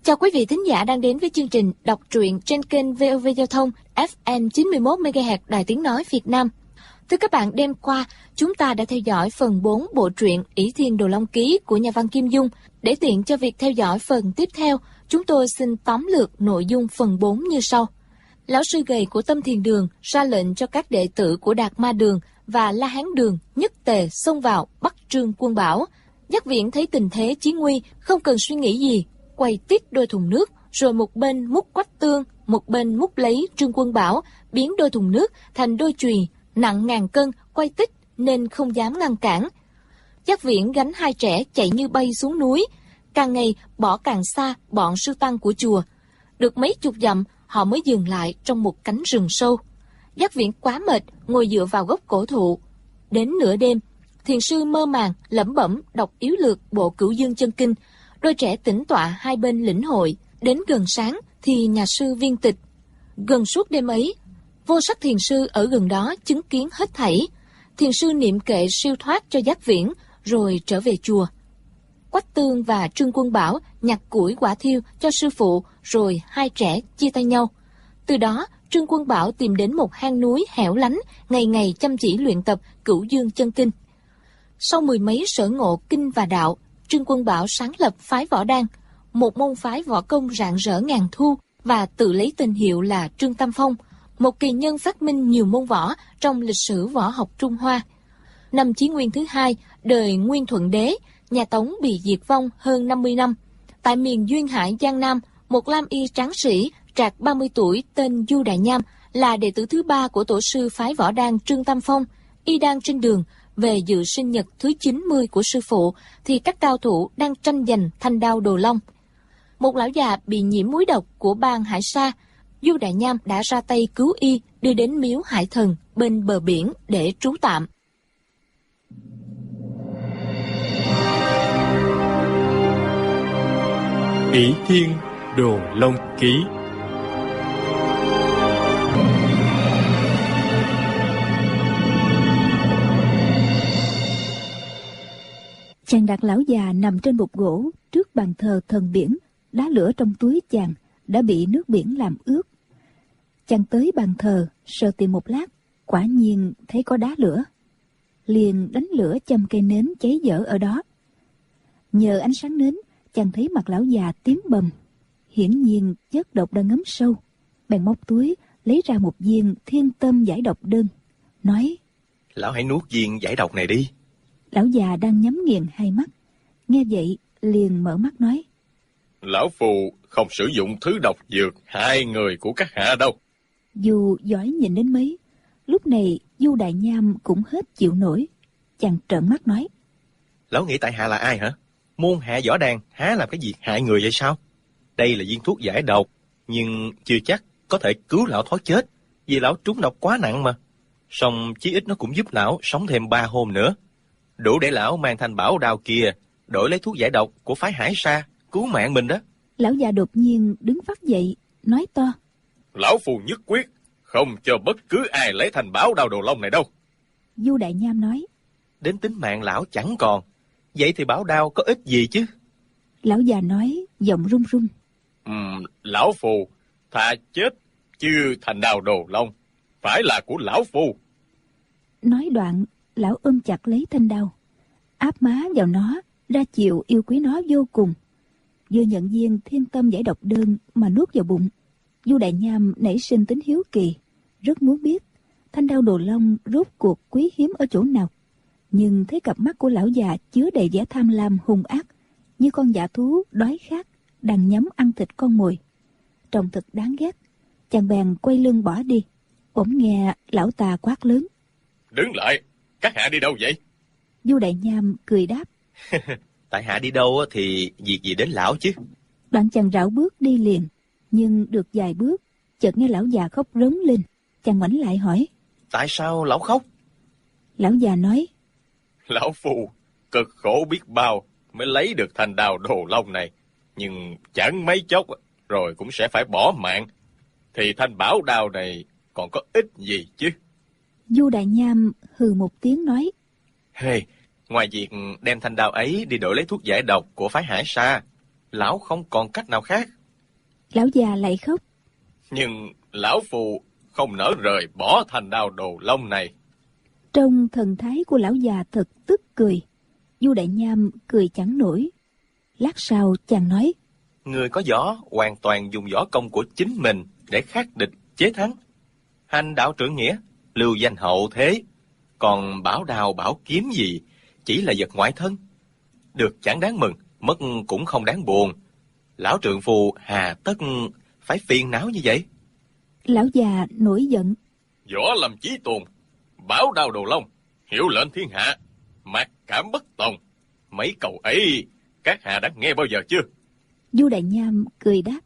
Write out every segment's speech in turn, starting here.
Chào quý vị thính giả đang đến với chương trình đọc truyện trên kênh VOV Giao thông FM 91 MHz Đài Tiếng nói Việt Nam. Thưa các bạn, đêm qua chúng ta đã theo dõi phần 4 bộ truyện Ỷ Thiên Đồ Long Ký của nhà văn Kim Dung. Để tiện cho việc theo dõi phần tiếp theo, chúng tôi xin tóm lược nội dung phần 4 như sau. Lão sư gầy của Tâm Thiền Đường ra lệnh cho các đệ tử của Đạt Ma Đường và La Hán Đường nhất tề xông vào bắt Trương Quân Bảo. Giác Viễn thấy tình thế chí nguy, không cần suy nghĩ gì, quay tít đôi thùng nước, rồi một bên múc Quách Tương, một bên múc lấy Trương Quân Bảo, biến đôi thùng nước thành đôi chùy nặng ngàn cân, quay tít nên không dám ngăn cản. Giác Viễn gánh hai trẻ chạy như bay xuống núi, càng ngày bỏ càng xa bọn sư tăng của chùa. Được mấy chục dặm, họ mới dừng lại trong một cánh rừng sâu. Giác Viễn quá mệt, ngồi dựa vào gốc cổ thụ. Đến nửa đêm, thiền sư mơ màng lẩm bẩm đọc yếu lược bộ Cửu Dương Chân Kinh. Đôi trẻ tĩnh tọa hai bên lĩnh hội. Đến gần sáng thì nhà sư viên tịch. Gần suốt đêm ấy, Vô Sắc thiền sư ở gần đó chứng kiến hết thảy. Thiền sư niệm kệ siêu thoát cho Giác Viễn rồi trở về chùa. Quách Tương và Trương Quân Bảo nhặt củi quả thiêu cho sư phụ, rồi hai trẻ chia tay nhau. Từ đó Trương Quân Bảo tìm đến một hang núi hẻo lánh, ngày ngày chăm chỉ luyện tập Cửu Dương Chân Kinh. Sau mười mấy sở ngộ kinh và đạo, Trương Quân Bảo sáng lập phái Võ Đan, một môn phái võ công rạng rỡ ngàn thu, và tự lấy tên hiệu là Trương Tam Phong, một kỳ nhân phát minh nhiều môn võ trong lịch sử võ học Trung Hoa. Năm Chí Nguyên thứ hai, đời Nguyên Thuận Đế, nhà Tống bị diệt vong hơn 50 năm. Tại miền Duyên Hải Giang Nam, một lam y tráng sĩ trạc 30 tuổi tên Du Đại Nham là đệ tử thứ ba của tổ sư phái Võ Đan Trương Tam Phong. Y đang trên đường về dự sinh nhật thứ 90 của sư phụ thì các cao thủ đang tranh giành thanh đao Đồ Long. Một lão già bị nhiễm muối độc của bang Hải Sa, Du Đại Nham đã ra tay cứu y, đưa đến miếu Hải Thần bên bờ biển để trú tạm. Ỷ Thiên Đồ Long Ký. Chàng Đạt lão già nằm trên bục gỗ trước bàn thờ thần biển, đá lửa trong túi chàng đã bị nước biển làm ướt. Chàng tới bàn thờ sờ tìm một lát, quả nhiên thấy có đá lửa, liền đánh lửa châm cây nến cháy dở ở đó. Nhờ ánh sáng nến, chàng thấy mặt lão già tím bầm, hiển nhiên chất độc đã ngấm sâu. Bèn móc túi lấy ra một viên thiên tâm giải độc đơn, nói: Lão hãy nuốt viên giải độc này đi. Lão già đang nhắm nghiền hai mắt, nghe vậy liền mở mắt nói: Lão phù không sử dụng thứ độc dược hại người của các hạ đâu. Dù giỏi nhìn đến mấy, lúc này Du Đại Nham cũng hết chịu nổi. Chàng trợn mắt nói: Lão nghĩ tại hạ là ai hả? Môn hạ võ đàn há làm cái việc hại người vậy sao? Đây là viên thuốc giải độc, nhưng chưa chắc có thể cứu lão thoát chết, vì lão trúng độc quá nặng mà. Song chí ít nó cũng giúp lão sống thêm 3 hôm nữa, đủ để lão mang thanh bảo đao kia đổi lấy thuốc giải độc của phái Hải Sa cứu mạng mình đó. Lão già đột nhiên đứng phát dậy, nói to: Lão phù nhất quyết không cho bất cứ ai lấy thanh bảo đao Đồ Long này đâu. Du Đại Nham nói: Đến tính mạng lão chẳng còn, vậy thì bảo đao có ích gì chứ? Lão già nói giọng run run: Lão phù thà chết chứ thanh đao Đồ Long phải là của lão phù. Nói đoạn, lão ôm chặt lấy thanh đao, áp má vào nó, ra chiều yêu quý nó vô cùng. Vừa nhận viên thiên tâm giải độc đơn mà nuốt vào bụng, Du Đại Nham nảy sinh tính hiếu kỳ, rất muốn biết thanh đao Đồ Long rốt cuộc quý hiếm ở chỗ nào. Nhưng thấy cặp mắt của lão già chứa đầy vẻ tham lam hung ác, như con dã thú đói khát đang nhắm ăn thịt con mồi, trông thật đáng ghét. Chàng bèn quay lưng bỏ đi. Bỗng nghe lão ta quát lớn: Đứng lại, các hạ đi đâu vậy? Du Đại Nham cười đáp: Tại hạ đi đâu thì việc gì đến lão chứ. Đoạn chàng rảo bước đi liền, nhưng được vài bước chợt nghe lão già khóc rống lên. Chàng ngoảnh lại hỏi: Tại sao lão khóc? Lão già nói: Lão phù cực khổ biết bao mới lấy được thanh đao Đồ Long này, nhưng chẳng mấy chốc rồi cũng sẽ phải bỏ mạng, thì thanh bảo đao này còn có ích gì chứ? Du Đại Nham hừ một tiếng nói: Hey, ngoài việc đem thanh đao ấy đi đổi lấy thuốc giải độc của phái Hải Sa, lão không còn cách nào khác. Lão già lại khóc. Nhưng lão phu không nỡ rời bỏ thanh đao đồ long này. Trong thần thái của lão già thật tức cười. Du Đại Nham cười chẳng nổi. Lát sau chàng nói: Người có võ hoàn toàn dùng võ công của chính mình để khắc địch chế thắng. Hành đạo trưởng nghĩa, lưu danh hậu thế. Còn bảo đao bảo kiếm gì chỉ là vật ngoại thân. Được chẳng đáng mừng, mất cũng không đáng buồn. Lão trượng phu hà tất phải phiền não như vậy? Lão già nổi giận: Võ lâm chí tôn, bảo đao đồ long, hiệu lệnh thiên hạ, mặc cảm bất tòng. Mấy câu ấy các hạ đã nghe bao giờ chưa? Du Đại Nham cười đáp: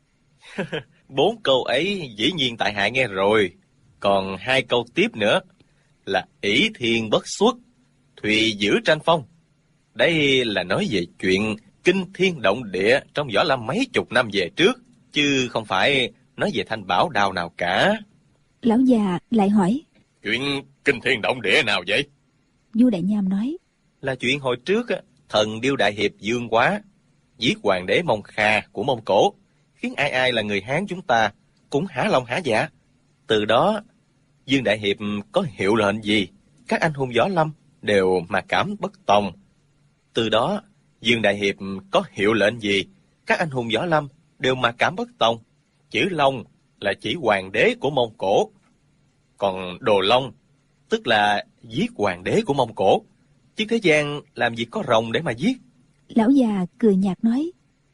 4 câu ấy dĩ nhiên tại hạ nghe rồi. Còn 2 câu tiếp nữa là ỷ thiên bất xuất, thùy giữ tranh phong. Đây là nói về chuyện kinh thiên động địa trong võ lâm mấy chục năm về trước, chứ không phải nói về thanh bảo đao nào cả. Lão già lại hỏi: Chuyện kinh thiên động địa nào vậy? Du Đại Nham nói: Là chuyện hồi trước thần Điêu Đại Hiệp Dương Quá giết hoàng đế Mông Kha của Mông Cổ, khiến ai ai là người Hán chúng ta cũng hả lòng hả dạ. Từ đó Dương Đại Hiệp có hiệu lệnh gì, các anh hùng võ lâm đều mặc cảm bất tòng. Từ đó Dương Đại Hiệp có hiệu lệnh gì, các anh hùng võ lâm đều mặc cảm bất tòng. Chữ Long là chỉ hoàng đế của Mông Cổ, còn Đồ Long tức là giết hoàng đế của Mông Cổ. Chứ thế gian làm gì có rồng để mà giết. Lão già cười nhạt nói: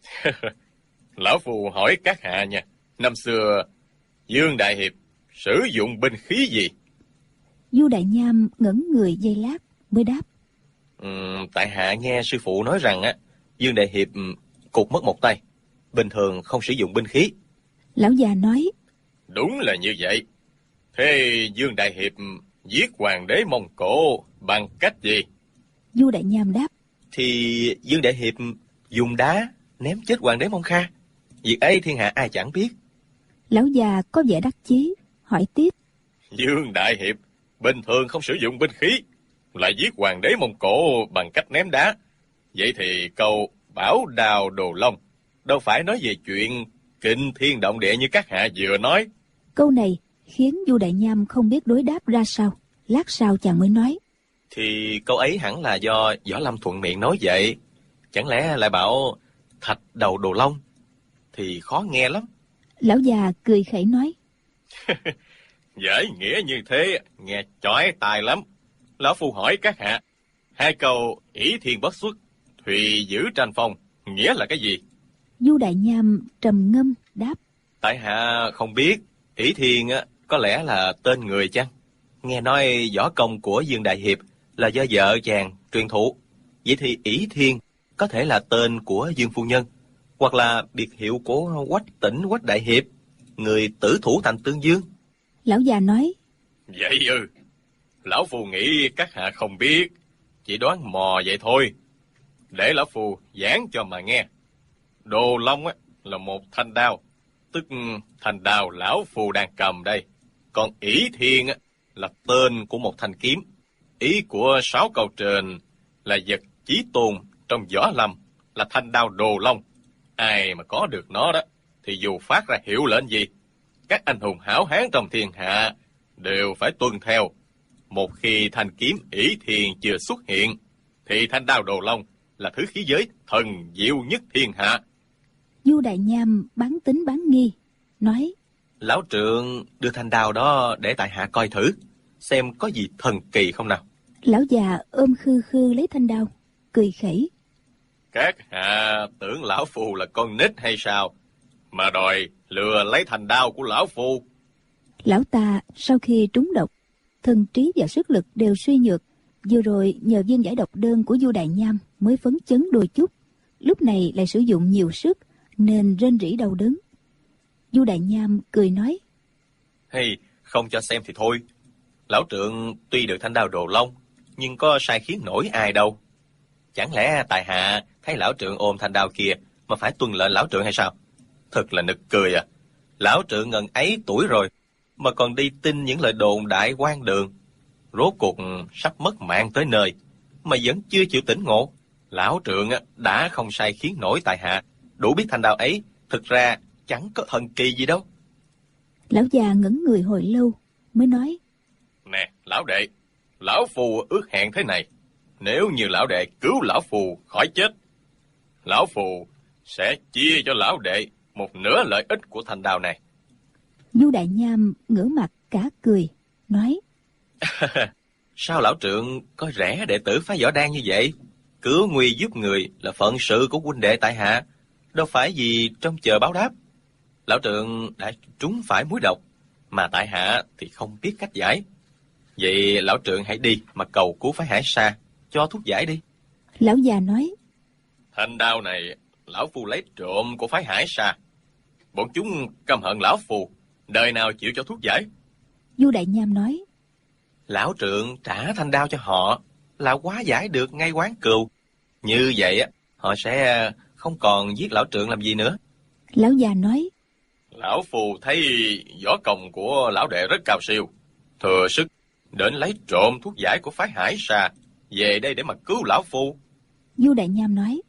Lão phu hỏi các hạ nha, năm xưa Dương Đại Hiệp sử dụng binh khí gì? Du Đại Nham ngẩn người giây lát mới đáp: Tại hạ nghe sư phụ nói rằng Dương Đại Hiệp cụt mất một tay, bình thường không sử dụng binh khí. Lão già nói: Đúng là như vậy. Thế Dương Đại Hiệp giết hoàng đế Mông Cổ bằng cách gì? Du Đại Nham đáp: Thì Dương Đại Hiệp dùng đá ném chết hoàng đế Mông Kha. Việc ấy thiên hạ ai chẳng biết. Lão già có vẻ đắc chí, hỏi tiếp: Dương Đại Hiệp bình thường không sử dụng binh khí, lại giết hoàng đế Mông Cổ bằng cách ném đá. Vậy thì câu bảo đao đồ long đâu phải nói về chuyện kinh thiên động địa như các hạ vừa nói. Câu này khiến Du Đại Nham không biết đối đáp ra sao. Lát sau chàng mới nói: Thì câu ấy hẳn là do Võ Lâm thuận miệng nói vậy. Chẳng lẽ lại bảo thạch đầu đồ long thì khó nghe lắm. Lão già cười khẩy nói: Giải nghĩa như thế nghe chói tai lắm. Lão phu hỏi các hạ, 2 câu ỷ thiên bất xuất, thùy giữ tranh phong nghĩa là cái gì? Du Đại Nham trầm ngâm đáp: Tại hạ không biết. ỷ thiên có lẽ là tên người chăng? Nghe nói võ công của Dương Đại Hiệp là do vợ chàng truyền thụ. Vậy thì ỷ thiên có thể là tên của Dương phu nhân, hoặc là biệt hiệu của Quách Tỉnh Quách Đại Hiệp, người tử thủ thành Tương Dương. Lão già nói: Vậy lão phu nghĩ các hạ không biết, chỉ đoán mò vậy thôi. Để lão phu giảng cho mà nghe. Đồ long là một thanh đao, tức thanh đao lão phu đang cầm đây. Còn ỷ thiên là tên của một thanh kiếm. Ý của 6 câu trên là vật chí tôn trong võ lâm là thanh đao đồ long. Ai mà có được nó đó thì dù phát ra hiệu lệnh gì, các anh hùng hảo hán trong thiên hạ đều phải tuân theo. Một khi thanh kiếm ỷ thiên chưa xuất hiện thì thanh đao đồ long là thứ khí giới thần diệu nhất thiên hạ. Du Đại Nham bán tính bán nghi nói: Lão trượng đưa thanh đao đó để tại hạ coi thử, xem có gì thần kỳ không nào. Lão già ôm khư khư lấy thanh đao, cười khẩy: Các hạ tưởng lão phu là con nít hay sao mà đòi lừa lấy thanh đao của lão phu? Lão ta sau khi trúng độc, thần trí và sức lực đều suy nhược. Vừa rồi nhờ viên giải độc đơn của Du Đại Nham mới phấn chấn đôi chút, lúc này lại sử dụng nhiều sức nên rên rỉ đau đớn. Du Đại Nham cười nói: Hay không cho xem thì thôi. Lão trượng tuy được thanh đao đồ long, nhưng có sai khiến nổi ai đâu. Chẳng lẽ tại hạ thấy lão trượng ôm thanh đao kia mà phải tuân lệnh lão trượng hay sao? Thật là nực cười à. Lão trượng ngần ấy tuổi rồi mà còn đi tin những lời đồn đại quan đường. Rốt cuộc sắp mất mạng tới nơi mà vẫn chưa chịu tỉnh ngộ. Lão trượng đã không sai khiến nổi tại hạ, đủ biết thanh đao ấy thực ra chẳng có thần kỳ gì đâu. Lão già ngẩn người hồi lâu mới nói: Nè, lão đệ, lão phù ước hẹn thế này. Nếu như lão đệ cứu lão phù khỏi chết, lão phù sẽ chia cho lão đệ một nửa lợi ích của thành đào này. Du Đại Nham ngửa mặt cả cười, nói: Sao lão trượng có rẻ đệ tử phái võ đan như vậy? Cứu nguy giúp người là phận sự của huynh đệ tại hạ, đâu phải gì trông chờ báo đáp. Lão trượng đã trúng phải muối độc, mà tại hạ thì không biết cách giải. Vậy lão trượng hãy đi mà cầu cứu phái Hải Sa cho thuốc giải đi. Lão già nói: Thanh đao này lão phu lấy trộm của phái Hải Sa. Bọn chúng căm hận lão phu, đời nào chịu cho thuốc giải. Du Đại Nham nói: Lão trượng trả thanh đao cho họ là hóa giải được ngay quán cừu. Như vậy họ sẽ không còn giết lão trượng làm gì nữa. Lão già nói: Lão phu thấy võ công của lão đệ rất cao siêu, thừa sức đến lấy trộm thuốc giải của phái Hải Sa về đây để mà cứu lão phu. Du Đại Nham nói: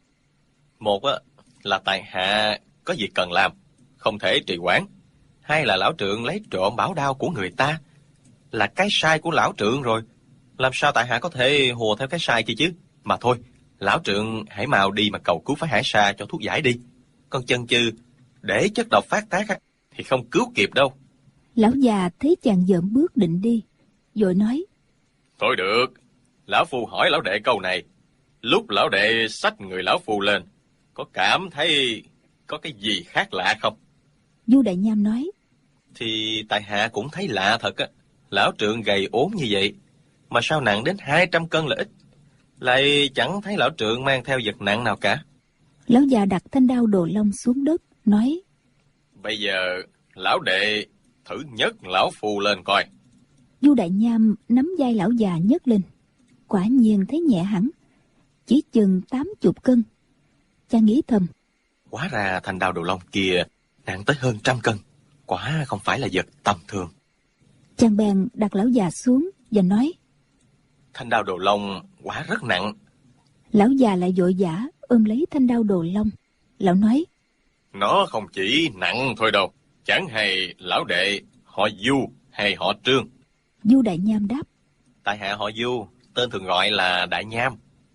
Một là tại hạ có việc cần làm, không thể trì hoãn. Hai là lão trượng lấy trộm bảo đao của người ta, là cái sai của lão trượng rồi. Làm sao tại hạ có thể hùa theo cái sai kia chứ? Mà thôi, lão trượng hãy mau đi mà cầu cứu phái Hải Sa cho thuốc giải đi. Còn chần chừ để chất độc phát tác thì không cứu kịp đâu. Lão già thấy chàng dợm bước định đi, vội nói: Thôi được, lão phu hỏi lão đệ câu này. Lúc lão đệ xách người lão phu lên, có cảm thấy có cái gì khác lạ không? Du Đại Nham nói: Thì tại hạ cũng thấy lạ thật á. Lão trượng gầy ốm như vậy, mà sao nặng đến 200 cân là ít. Lại chẳng thấy lão trượng mang theo vật nặng nào cả. Lão già đặt thanh đao đồ long xuống đất, nói: Bây giờ lão đệ thử nhấc lão phu lên coi. Du Đại Nham nắm vai lão già nhấc lên, quả nhiên thấy nhẹ hẳn, chỉ chừng 80 cân. Chàng nghĩ thầm: Hóa ra thanh đao đồ long kia nặng tới hơn 100 cân, quả không phải là vật tầm thường. Chàng bèn đặt lão già xuống và nói: Thanh đao đồ long quả rất nặng. Lão già lại vội vã ôm lấy thanh đao đồ long. Lão nói: Nó không chỉ nặng thôi đâu, chẳng hay lão đệ họ Du hay họ Trương. Du Đại Nham đáp: Tại hạ họ Du, tên thường gọi là Đại Nham.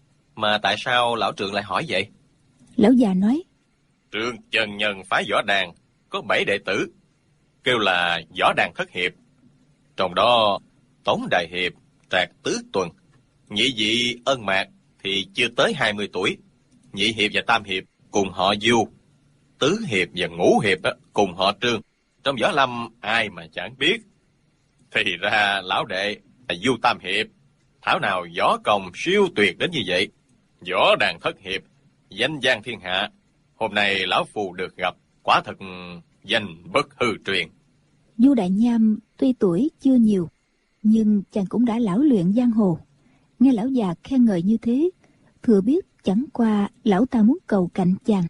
Mà tại sao lão trượng lại hỏi vậy? Lão già nói: Trương Chân Nhân phái võ đàn có 7 đệ tử, kêu là võ đàn thất hiệp. Trong đó Tống Đại Hiệp, Trạc Tứ Tuần, nhị vị Ân Mạc thì chưa tới 20 tuổi. Nhị Hiệp và Tam Hiệp cùng họ Du. Tứ Hiệp và Ngũ Hiệp cùng họ Trương. Trong võ lâm ai mà chẳng biết. Thì ra lão đệ là Du Tam Hiệp. Thảo nào võ công siêu tuyệt đến như vậy. Võ đàn thất hiệp, danh giang thiên hạ. Hôm nay lão phu được gặp, quả thật danh bất hư truyền. Du Đại Nham tuy tuổi chưa nhiều, nhưng chàng cũng đã lão luyện giang hồ. Nghe lão già khen ngợi như thế, thừa biết chẳng qua lão ta muốn cầu cạnh chàng.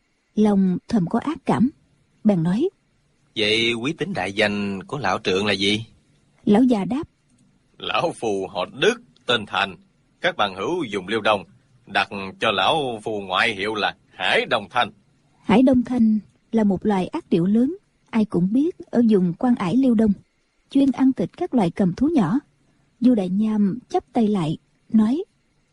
Lòng thầm có ác cảm, bèn nói: Vậy quý tính đại danh của lão trượng là gì? Lão già đáp: Lão phu họ Đức, tên Thành. Các bạn hữu dùng Liêu Đông, đặt cho lão phu ngoại hiệu là Hải Đông Thanh. Hải Đông Thanh là một loài ác điểu lớn, ai cũng biết ở vùng Quan Ải Liêu Đông, chuyên ăn thịt các loài cầm thú nhỏ. Du Đại Nham chắp tay lại, nói: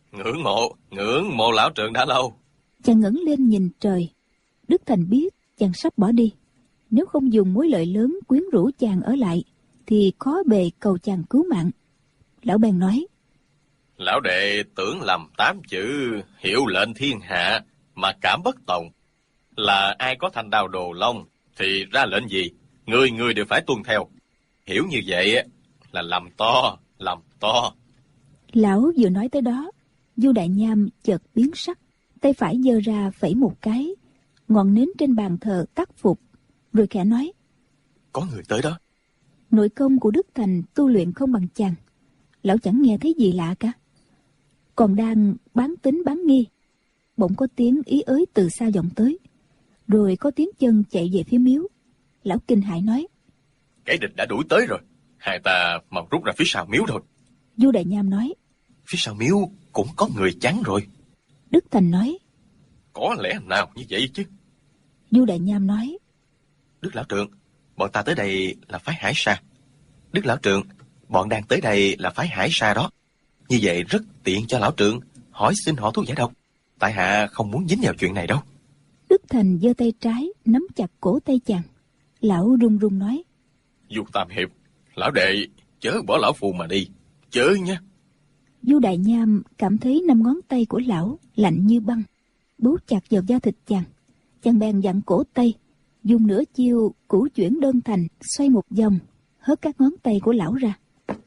Ngưỡng mộ lão trượng đã lâu. Chàng ngẩng lên nhìn trời. Đức Thành biết chàng sắp bỏ đi, nếu không dùng mối lợi lớn quyến rũ chàng ở lại, thì khó bề cầu chàng cứu mạng. Lão bèn nói: Lão đệ tưởng lầm 8 chữ hiệu lệnh thiên hạ mà cảm bất tòng. Là ai có thanh đao đồ long thì ra lệnh gì, người đều phải tuân theo. Hiểu như vậy là làm to. Lão vừa nói tới đó, Du Đại Nham chợt biến sắc, tay phải giơ ra phẩy một cái, ngọn nến trên bàn thờ tắt phục, rồi khẽ nói: Có người tới đó. Nội công của Đức Thành tu luyện không bằng chàng, lão chẳng nghe thấy gì lạ cả. Còn đang bán tính bán nghi, bỗng có tiếng ý ới từ xa vọng tới, rồi có tiếng chân chạy về phía miếu. Lão kinh hãi nói: Kẻ địch đã đuổi tới rồi, hai ta mau rút ra phía sau miếu thôi. Du Đại Nham nói: Phía sau miếu cũng có người chắn rồi. Đức Thành nói: Có lẽ nào như vậy chứ. Du Đại Nham nói: Đức lão trượng, bọn ta tới đây là phái Hải Sa. Đức lão trượng, bọn đang tới đây là phái Hải Sa đó. Như vậy rất tiện cho lão trượng hỏi xin họ thuốc giải độc. Tại hạ không muốn dính vào chuyện này đâu. Đức Thành giơ tay trái nắm chặt cổ tay chàng. Lão run run nói: Du Tam Hiệp, lão đệ chớ bỏ lão phù mà đi, chớ nha. Du Đại Nham cảm thấy 5 ngón tay của lão lạnh như băng, bấu chặt vào da thịt chàng. Chàng bèn dặn cổ tay, dùng nửa chiêu cửu chuyển đơn thành, xoay một vòng, hất các ngón tay của lão ra.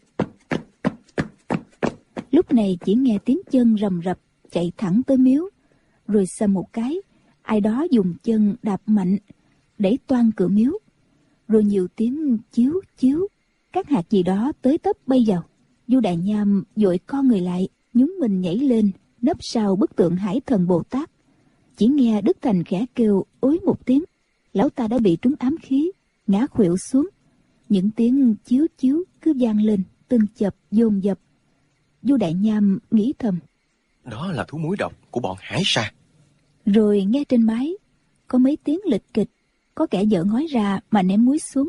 Lúc này chỉ nghe tiếng chân rầm rập chạy thẳng tới miếu, rồi xầm một cái, ai đó dùng chân đạp mạnh, đẩy toang cửa miếu. Rồi nhiều tiếng chiếu chiếu, các hạt gì đó tới tấp bay vào. Du Đại Nham vội co người lại, nhún mình nhảy lên, nấp sau bức tượng Hải Thần Bồ Tát. Chỉ nghe Đức Thành khẽ kêu ối một tiếng, lão ta đã bị trúng ám khí, ngã khuỵu xuống. Những tiếng chiếu chiếu cứ vang lên, từng chập dồn dập. Du Đại Nham nghĩ thầm: Đó là thú muối độc của bọn Hải Sa. Rồi nghe trên mái có mấy tiếng lịch kịch, có kẻ dở ngói ra mà ném muối xuống.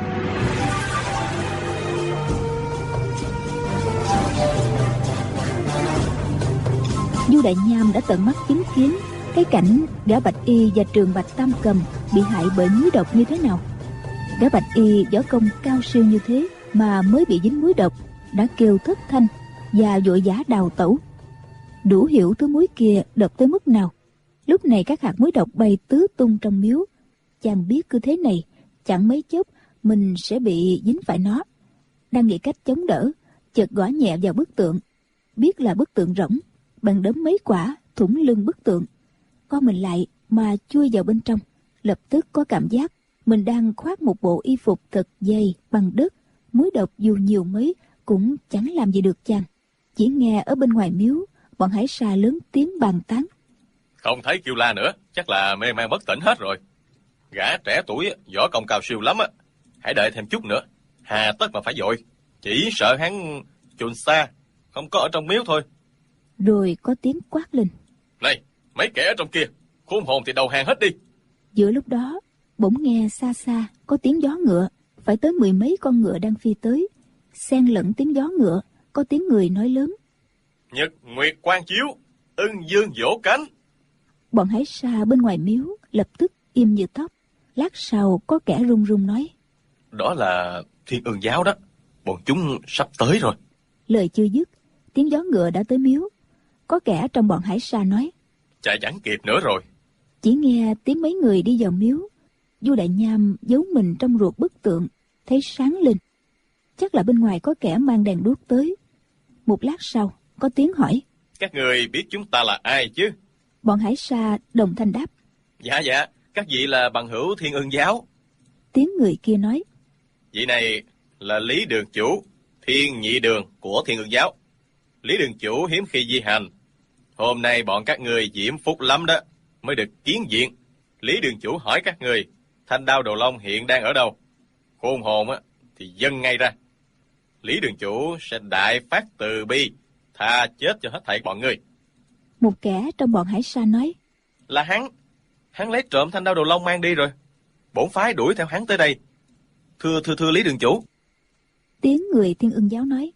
Du Đại Nham đã tận mắt chứng kiến cái cảnh gã Bạch Y và Trường Bạch Tam Cầm bị hại bởi muối độc như thế nào. Gã Bạch Y võ công cao siêu như thế mà mới bị dính muối độc đã kêu thất thanh và vội vã đào tẩu. Đủ hiểu thứ muối kia độc tới mức nào. Lúc này các hạt muối độc bay tứ tung trong miếu. Chàng biết cứ thế này chẳng mấy chốc mình sẽ bị dính phải nó. Đang nghĩ cách chống đỡ, chợt gõ nhẹ vào bức tượng. Biết là bức tượng rỗng, bằng đấm mấy quả thủng lưng bức tượng. Co mình lại mà chui vào bên trong, lập tức có cảm giác mình đang khoác một bộ y phục thật dày bằng đất. Muối độc dù nhiều mấy cũng chẳng làm gì được chàng. Chỉ nghe ở bên ngoài miếu, bọn Hải Sa lớn tiếng bàn tán: Không thấy kêu la nữa, chắc là mê man bất tỉnh hết rồi. Gã trẻ tuổi võ công cao siêu lắm á, hãy đợi thêm chút nữa, hà tất mà phải vội. Chỉ sợ hắn chồn xa, không có ở trong miếu thôi. Rồi có tiếng quát lên: Này, mấy kẻ ở trong kia, khôn hồn thì đầu hàng hết đi. Giữa lúc đó bỗng nghe xa xa có tiếng gió ngựa, phải tới 10 mấy con ngựa đang phi tới. Xen lẫn tiếng gió ngựa có tiếng người nói lớn: Nhật nguyệt quang chiếu, ưng dương vỗ cánh. Bọn Hải Sa bên ngoài miếu lập tức im như tóc. Lát sau có kẻ run run nói: Đó là Thiên Ương Giáo đó, bọn chúng sắp tới rồi. Lời chưa dứt, tiếng gió ngựa đã tới miếu. Có kẻ trong bọn Hải Sa nói: Chạy chẳng kịp nữa rồi. Chỉ nghe tiếng mấy người đi vào miếu. Du Đại Nham giấu mình trong ruột bức tượng, thấy sáng lên. Chắc là bên ngoài có kẻ mang đèn đuốc tới. Một lát sau có tiếng hỏi: Các người biết chúng ta là ai chứ? Bọn Hải Sa đồng thanh đáp: Dạ, các vị là bằng hữu Thiên Ương Giáo. Tiếng người kia nói: Vị này là Lý Đường Chủ, Thiên Nhị Đường của Thiên Ương Giáo. Lý Đường Chủ hiếm khi di hành. Hôm nay bọn các người diễm phúc lắm đó, mới được kiến diện. Lý Đường Chủ hỏi các người, Thanh Đao Đồ Long hiện đang ở đâu? Khôn hồn á thì dâng ngay ra. Lý Đường Chủ sẽ đại phát từ bi, tha chết cho hết thảy bọn người. Một kẻ trong bọn Hải Sa nói: Là hắn lấy trộm Thanh Đao Đồ Long mang đi rồi. Bổn phái đuổi theo hắn tới đây. Thưa Lý Đường Chủ. Tiếng người Thiên Ương Giáo nói: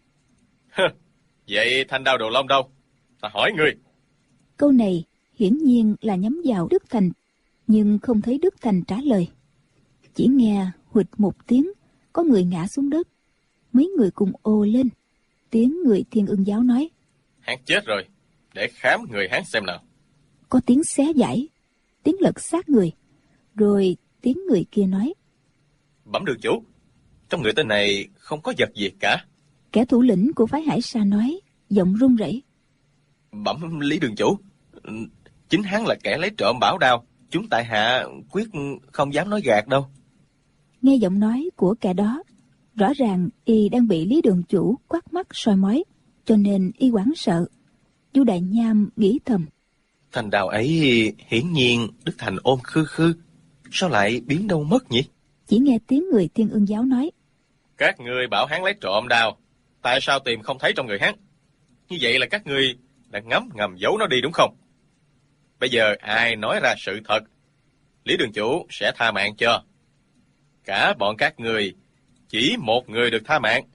Vậy Thanh Đao Đồ Long đâu? Ta hỏi ngươi. Câu này hiển nhiên là nhắm vào Đức Thành, nhưng không thấy Đức Thành trả lời. Chỉ nghe huỵch một tiếng, có người ngã xuống đất. Mấy người cùng ồ lên. Tiếng người Thiên Ương Giáo nói: Hắn chết rồi, để khám người hắn xem nào. Có tiếng xé giãi, tiếng lật xác người. Rồi tiếng người kia nói: Bẩm Đường Chủ, trong người tên này không có vật gì cả. Kẻ thủ lĩnh của phái Hải Sa nói, giọng run rẩy: Bẩm Lý Đường Chủ, chính hắn là kẻ lấy trộm bảo đao. Chúng tại hạ quyết không dám nói gạt đâu. Nghe giọng nói của kẻ đó, rõ ràng y đang bị Lý Đường Chủ quát mắt soi mói, cho nên y hoảng sợ. Du Đại Nham nghĩ thầm: Thanh đao ấy hiển nhiên Đức Thành ôm khư khư, sao lại biến đâu mất nhỉ? Chỉ nghe tiếng người Thiên Ương Giáo nói: Các ngươi bảo hắn lấy trộm đao, tại sao tìm không thấy trong người hắn? Như vậy là các ngươi đã ngầm giấu nó đi đúng không? Bây giờ ai nói ra sự thật, Lý Đường Chủ sẽ tha mạng cho. Cả bọn các người, chỉ một người được tha mạng.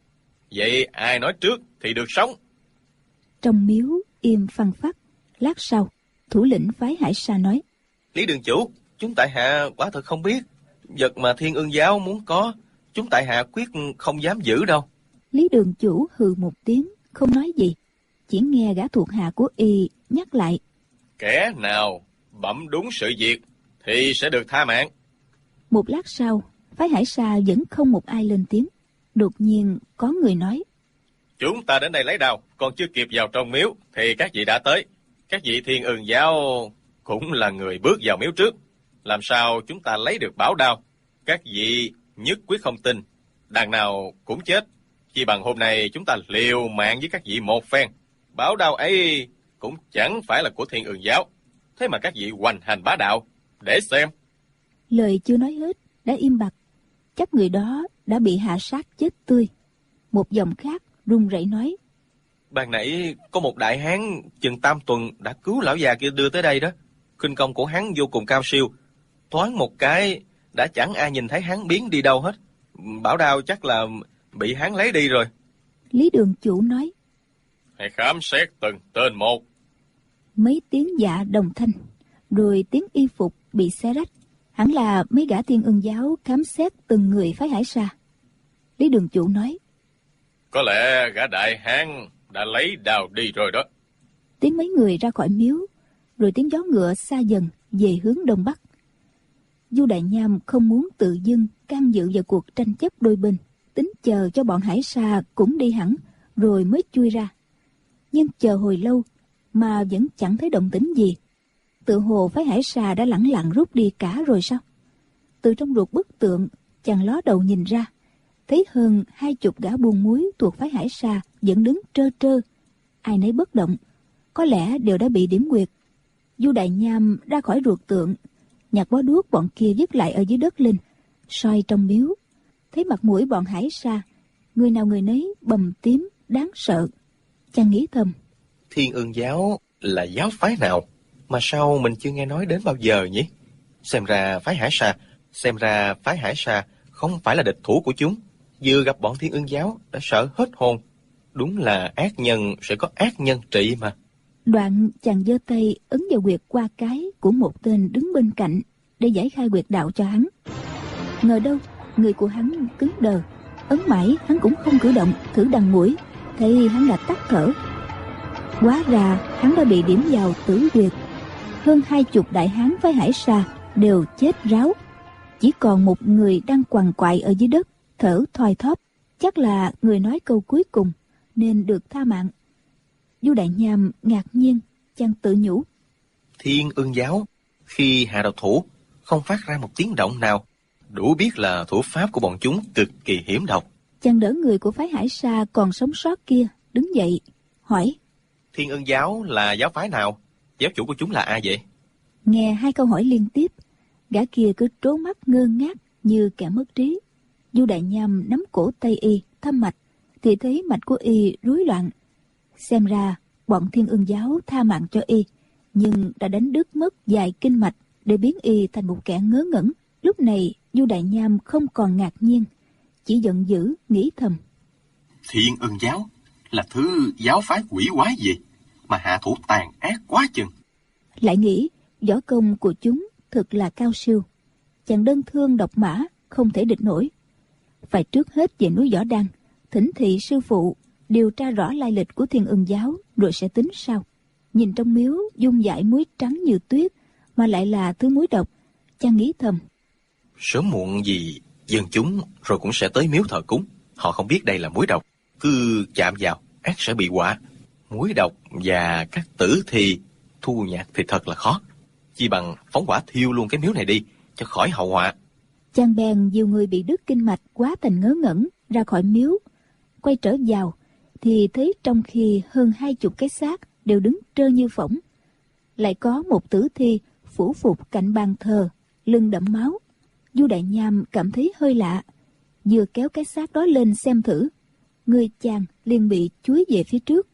Vậy ai nói trước thì được sống. Trong miếu im phăng phắc. Lát sau, thủ lĩnh phái Hải Sa nói: Lý đường chủ, chúng tại hạ quả thật không biết. Vật mà Thiên Ương giáo muốn có, chúng tại hạ quyết không dám giữ đâu. Lý đường chủ hừ một tiếng, không nói gì. Chỉ nghe gã thuộc hạ của y nhắc lại: Kẻ nào bẩm đúng sự việc thì sẽ được tha mạng. Một lát sau, phái Hải Sa vẫn không một ai lên tiếng. Đột nhiên có người nói: Chúng ta đến đây lấy đao, còn chưa kịp vào trong miếu thì các vị đã tới. Các vị Thiên Ương giáo cũng là người bước vào miếu trước. Làm sao chúng ta lấy được bảo đao? Các vị nhất quyết không tin. Đằng nào cũng chết. Chỉ bằng hôm nay chúng ta liều mạng với các vị một phen. Bảo đao ấy cũng chẳng phải là của Thiên Ương giáo. Thế mà các vị hoành hành bá đạo. Để xem. Lời chưa nói hết đã im bặt. Chắc người đó đã bị hạ sát chết tươi. Một giọng khác run rẩy nói: Ban nãy có một đại hán chừng tam tuần đã cứu lão già kia đưa tới đây đó. Khinh công của hắn vô cùng cao siêu. Thoáng một cái đã chẳng ai nhìn thấy hắn biến đi đâu hết. Bảo đao chắc là bị hắn lấy đi rồi. Lý đường chủ nói: Hãy khám xét từng tên một. Mấy tiếng dạ đồng thanh, rồi tiếng y phục bị xé rách. Hẳn là mấy gã Thiên Ương giáo khám xét từng người phái Hải Sa. Lý đường chủ nói: Có lẽ gã đại hán đã lấy đao đi rồi đó. Tiếng mấy người ra khỏi miếu, rồi tiếng gió ngựa xa dần về hướng đông bắc. Du Đại Nham không muốn tự dưng can dự vào cuộc tranh chấp đôi bên, tính chờ cho bọn Hải Sa cũng đi hẳn rồi mới chui ra. Nhưng chờ hồi lâu mà vẫn chẳng thấy động tĩnh gì. Tự hồ phái Hải Sa đã lẳng lặng rút đi cả rồi sao? Từ trong ruột bức tượng, chàng ló đầu nhìn ra, thấy hơn 20 gã buôn muối thuộc phái Hải Sa vẫn đứng trơ trơ, ai nấy bất động, có lẽ đều đã bị điểm quyệt. Du Đại Nham ra khỏi ruột tượng, nhặt bó đuốc bọn kia vứt lại ở dưới đất lên, soi trong miếu, thấy mặt mũi bọn Hải Sa, người nào người nấy bầm tím đáng sợ. Chàng nghĩ thầm: Thiên Ương giáo là giáo phái nào mà sao mình chưa nghe nói đến bao giờ nhỉ? Xem ra phái Hải Sa không phải là địch thủ của chúng. Vừa gặp bọn Thiên Ương giáo đã sợ hết hồn. Đúng là ác nhân sẽ có ác nhân trị mà. Đoạn chàng giơ tay ấn vào huyệt qua cái của một tên đứng bên cạnh để giải khai huyệt đạo cho hắn. Ngờ đâu người của hắn cứng đờ, ấn mãi hắn cũng không cử động. Thử đằng mũi thấy hắn đã tắt thở. Hóa ra hắn đã bị điểm vào tử huyệt. Hơn 20 đại hán với Hải Sa đều chết ráo, chỉ còn một người đang quằn quại ở dưới đất thở thoi thóp. Chắc là người nói câu cuối cùng nên được tha mạng. Du Đại Nham ngạc nhiên, chàng tự nhủ: Thiên Ương giáo khi hạ độc thủ không phát ra một tiếng động nào, đủ biết là thủ pháp của bọn chúng cực kỳ hiểm độc. Chàng đỡ người của phái Hải Sa còn sống sót kia đứng dậy hỏi: Thiên Ương giáo là giáo phái nào? Giáo chủ của chúng là ai vậy? Nghe hai câu hỏi liên tiếp, gã kia cứ trố mắt ngơ ngác như kẻ mất trí. Du Đại Nham nắm cổ tay y thăm mạch, thì thấy mạch của y rối loạn. Xem ra bọn Thiên Ương giáo tha mạng cho y, nhưng đã đánh đứt mất vài kinh mạch để biến y thành một kẻ ngớ ngẩn. Lúc này Du Đại Nham không còn ngạc nhiên, chỉ giận dữ nghĩ thầm: Thiên Ương giáo là thứ giáo phái quỷ quái gì mà hạ thủ tàn ác quá chừng. Lại nghĩ võ công của chúng thực là cao siêu, chàng đơn thương độc mã không thể địch nổi. Phải trước hết về núi Võ Đăng thỉnh thị sư phụ điều tra rõ lai lịch của Thiên Ương giáo rồi sẽ tính sau. Nhìn trong miếu dung dải muối trắng như tuyết mà lại là thứ muối độc, chàng nghĩ thầm: Sớm muộn gì dân chúng rồi cũng sẽ tới miếu thờ cúng. Họ không biết đây là muối độc, cứ chạm vào ác sẽ bị họa. Muối độc và các tử thì thu nhặt thì thật là khó. Chi bằng phóng hỏa thiêu luôn cái miếu này đi cho khỏi hậu họa. Chàng bèn nhiều người bị đứt kinh mạch quá thành ngớ ngẩn ra khỏi miếu. Quay trở vào thì thấy trong khi hơn 20 cái xác đều đứng trơ như phỗng, lại có một tử thi phủ phục cạnh bàn thờ, lưng đẫm máu. Du Đại Nham cảm thấy hơi lạ, vừa kéo cái xác đó lên xem thử, người chàng liền bị chúi về phía trước.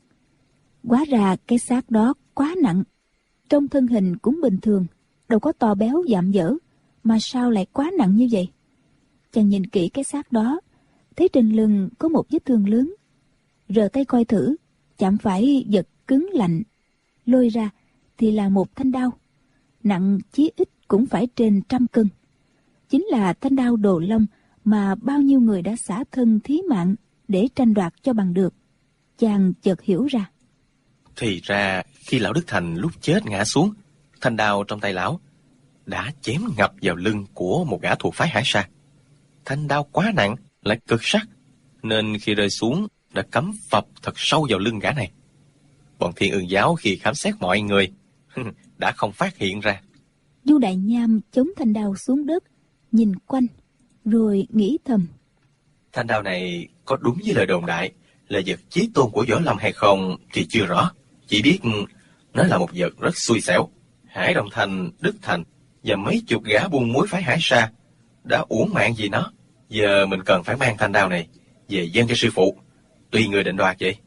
Hóa ra cái xác đó quá nặng, trong thân hình cũng bình thường, đâu có to béo dạm dở, mà sao lại quá nặng như vậy? Chàng nhìn kỹ cái xác đó, thấy trên lưng có một vết thương lớn. Rờ tay coi thử, chạm phải vật cứng lạnh. Lôi ra thì là một thanh đao, nặng chí ít cũng phải trên 100 cân. Chính là thanh đao Đồ Long mà bao nhiêu người đã xả thân thí mạng để tranh đoạt cho bằng được. Chàng chợt hiểu ra. Thì ra khi lão Đức Thành lúc chết ngã xuống, thanh đao trong tay lão đã chém ngập vào lưng của một gã thuộc phái Hải Sa. Thanh đao quá nặng, lại cực sắc, nên khi rơi xuống đã cắm phập thật sâu vào lưng gã này. Bọn Thiên Ương giáo khi khám xét mọi người đã không phát hiện ra. Du Đại Nham chống thanh đao xuống đất, nhìn quanh, rồi nghĩ thầm. Thanh đao này có đúng với lời đồn đại là vật chí tôn của Võ Lâm hay không thì chưa rõ. Chỉ biết nó là một vật rất xui xẻo. Hải Đông Thành, Đức Thành và mấy chục gã buôn muối phái Hải Sa đã uổng mạng vì nó. Giờ mình cần phải mang thanh đao này về dâng cho sư phụ, tùy người định đoạt vậy.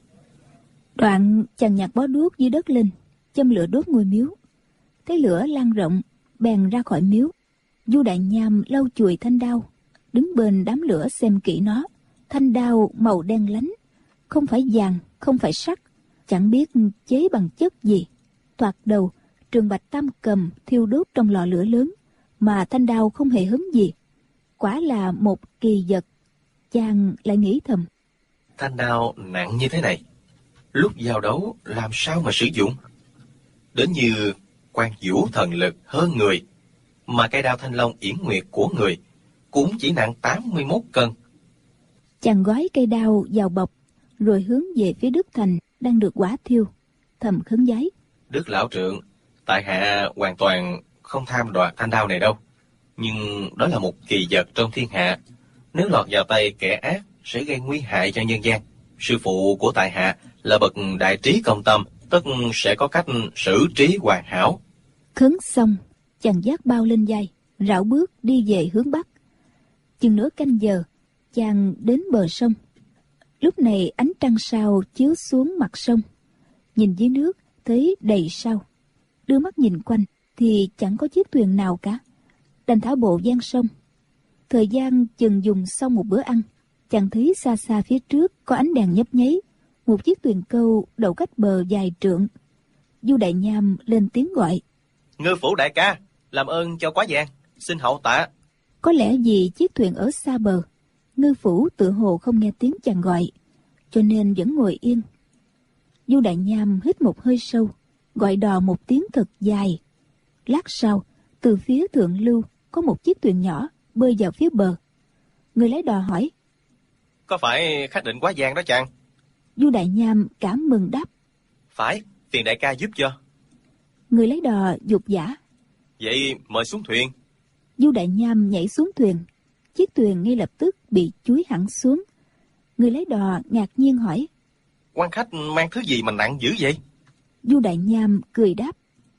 Đoạn chàng nhặt bó đuốc dưới đất lên, châm lửa đốt ngôi miếu. Thấy lửa lan rộng, bèn ra khỏi miếu. Du Đại Nham lau chùi thanh đao, đứng bên đám lửa xem kỹ nó. Thanh đao màu đen lánh, không phải vàng, không phải sắt, chẳng biết chế bằng chất gì. Thoạt đầu, Trường Bạch Tam Cầm thiêu đốt trong lò lửa lớn, mà thanh đao không hề hấn gì. Quả là một kỳ vật. Chàng lại nghĩ thầm. Thanh đao nặng như thế này, lúc giao đấu làm sao mà sử dụng? Đến như Quan Vũ thần lực hơn người, mà cây đao Thanh Long Yển Nguyệt của người cũng chỉ nặng 81 cân. Chàng gói cây đao vào bọc, rồi hướng về phía Đức Thành đang được hỏa thiêu, thầm khấn vái. Đức lão trượng, tại hạ hoàn toàn không tham đoạt thanh đao này đâu, nhưng đó là một kỳ vật trong thiên hạ, nếu lọt vào tay kẻ ác sẽ gây nguy hại cho nhân gian. Sư phụ của tại hạ là bậc đại trí công tâm, tất sẽ có cách xử trí hoàn hảo. Khấn xong, chàng vác bao lên vai, rảo bước đi về hướng bắc. Chừng nửa canh giờ, chàng đến bờ sông. Lúc này ánh trăng sao chiếu xuống mặt sông, nhìn dưới nước thấy đầy sao. Đưa mắt nhìn quanh thì chẳng có chiếc thuyền nào cả, đành thả bộ gian sông. Thời gian chừng dùng xong một bữa ăn, chàng thấy xa xa phía trước có ánh đèn nhấp nháy, một chiếc thuyền câu đậu cách bờ vài trượng. Du Đại Nham lên tiếng gọi. Ngư phủ đại ca, làm ơn cho quá giang, xin hậu tạ. Có lẽ vì chiếc thuyền ở xa bờ, ngư phủ tựa hồ không nghe tiếng chàng gọi, cho nên vẫn ngồi yên. Du Đại Nham hít một hơi sâu, gọi đò một tiếng thật dài. Lát sau, từ phía thượng lưu có một chiếc thuyền nhỏ bơi vào phía bờ. Người lái đò hỏi. Có phải khách định quá giang đó chàng? Du Đại Nham cảm mừng đáp. Phải, phiền đại ca giúp cho. Người lái đò dục giả. Vậy mời xuống thuyền. Du Đại Nham nhảy xuống thuyền. Chiếc thuyền ngay lập tức bị chúi hẳn xuống. Người lái đò ngạc nhiên hỏi. Quan khách mang thứ gì mà nặng dữ vậy? Du Đại Nham cười đáp.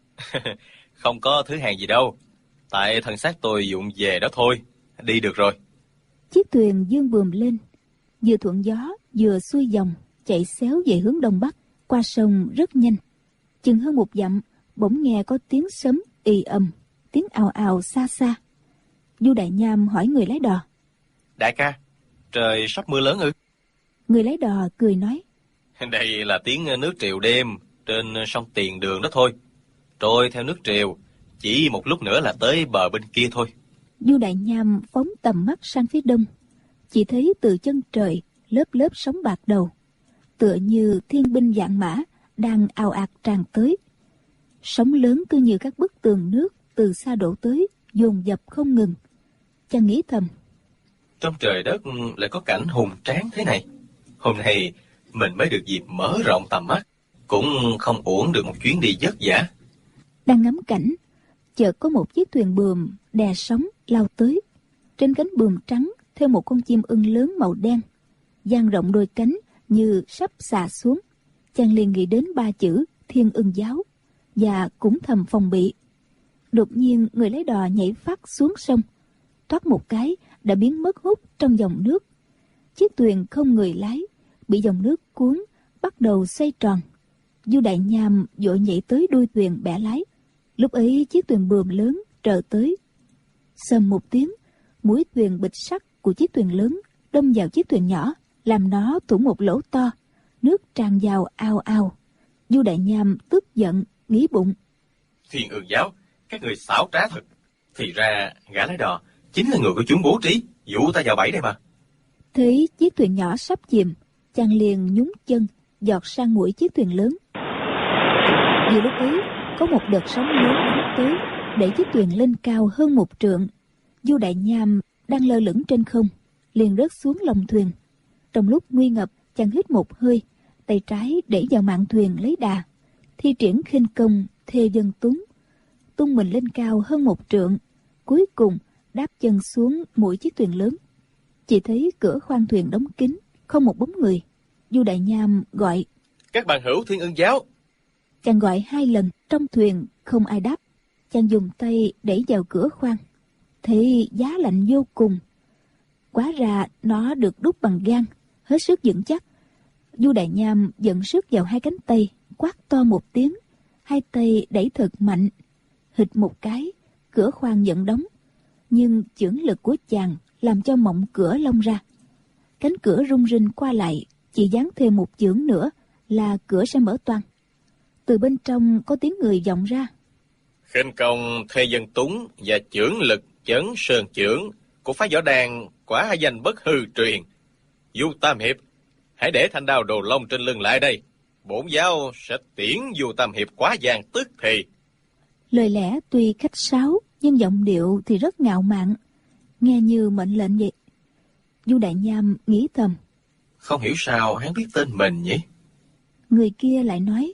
Không có thứ hàng gì đâu, tại thân xác tôi dụng về đó thôi. Đi được rồi. Chiếc thuyền dương buồm lên, vừa thuận gió vừa xuôi dòng, chạy xéo về hướng đông bắc, qua sông rất nhanh. Chừng hơn một dặm, bỗng nghe có tiếng sấm ì ầm, tiếng ào ào xa xa. Du Đại Nham hỏi người lái đò. Đại ca, trời sắp mưa lớn ư? Người lái đò cười nói. Đây là tiếng nước triều đêm trên sông Tiền Đường đó thôi. Trôi theo nước triều, chỉ một lúc nữa là tới bờ bên kia thôi. Du Đại Nham phóng tầm mắt sang phía đông, chỉ thấy từ chân trời lớp lớp sóng bạc đầu, tựa như thiên binh vạn mã đang ào ạt tràn tới. Sóng lớn cứ như các bức tường nước từ xa đổ tới, dồn dập không ngừng. Chàng nghĩ thầm. Trong trời đất lại có cảnh hùng tráng thế này. Hôm nay mình mới được dịp mở rộng tầm mắt, cũng không uổng được một chuyến đi vất vả. Đang ngắm cảnh, chợt có một chiếc thuyền buồm đè sóng lao tới. Trên cánh buồm trắng theo một con chim ưng lớn màu đen, dang rộng đôi cánh như sắp xà xuống. Chàng liền nghĩ đến ba chữ Thiên Ưng Giáo và cũng thầm phòng bị. Đột nhiên người lái đò nhảy phát xuống sông, thoát một cái đã biến mất hút trong dòng nước. Chiếc thuyền không người lái, bị dòng nước cuốn, bắt đầu xoay tròn. Du Đại Nham vội nhảy tới đuôi thuyền bẻ lái. Lúc ấy chiếc thuyền buồm lớn trở tới. Sầm một tiếng, mũi thuyền bịch sắt của chiếc thuyền lớn đâm vào chiếc thuyền nhỏ, làm nó thủng một lỗ to, nước tràn vào ao ao. Du Đại Nham tức giận, nghĩ bụng: Thiên Ương Giáo, các người xảo trá thật. Thì ra gã lái đò chính là người của chúng bố trí, dụ ta vào bẫy đây mà. Thấy chiếc thuyền nhỏ sắp chìm, chàng liền nhúng chân giọt sang mũi chiếc thuyền lớn. Vừa lúc ấy, có một đợt sóng lớn đánh tới, đẩy chiếc thuyền lên cao hơn 1 trượng. Du Đại Nham đang lơ lửng trên không, liền rớt xuống lòng thuyền. Trong lúc nguy ngập, chàng hít một hơi, tay trái đẩy vào mạn thuyền lấy đà, thi triển khinh công thê dân túng, tung mình lên cao hơn 1 trượng, cuối cùng đáp chân xuống mũi chiếc thuyền lớn. Chỉ thấy cửa khoang thuyền đóng kín, không một bóng người. Du Đại Nham gọi: Các bạn hữu Thiên Ương Giáo. Chàng gọi 2 lần, trong thuyền không ai đáp. Chàng dùng tay đẩy vào cửa khoang, thấy giá lạnh vô cùng. Quá ra nó được đúc bằng gan, hết sức vững chắc. Du Đại Nham dẫn sức vào 2 cánh tay, quát to một tiếng, 2 tay đẩy thật mạnh, hịch một cái, cửa khoang vẫn đóng. Nhưng chưởng lực của chàng làm cho mộng cửa lông ra. Cánh cửa rung rinh qua lại, chỉ giáng thêm một chưởng nữa là cửa sẽ mở toang. Từ bên trong có tiếng người vọng ra: Khinh công thê dân túng và chưởng lực chấn sơn chưởng của phái Võ Đàn quả danh bất hư truyền. Du Tam Hiệp, hãy để thanh đao Đồ Long trên lưng lại đây. Bổn giáo sẽ tiễn Du Tam Hiệp quá giang tức thì. Lời lẽ tuy khách sáo, nhưng giọng điệu thì rất ngạo mạn, nghe như mệnh lệnh vậy. Du Đại Nham nghĩ thầm: Không hiểu sao hắn biết tên mình nhỉ? Người kia lại nói: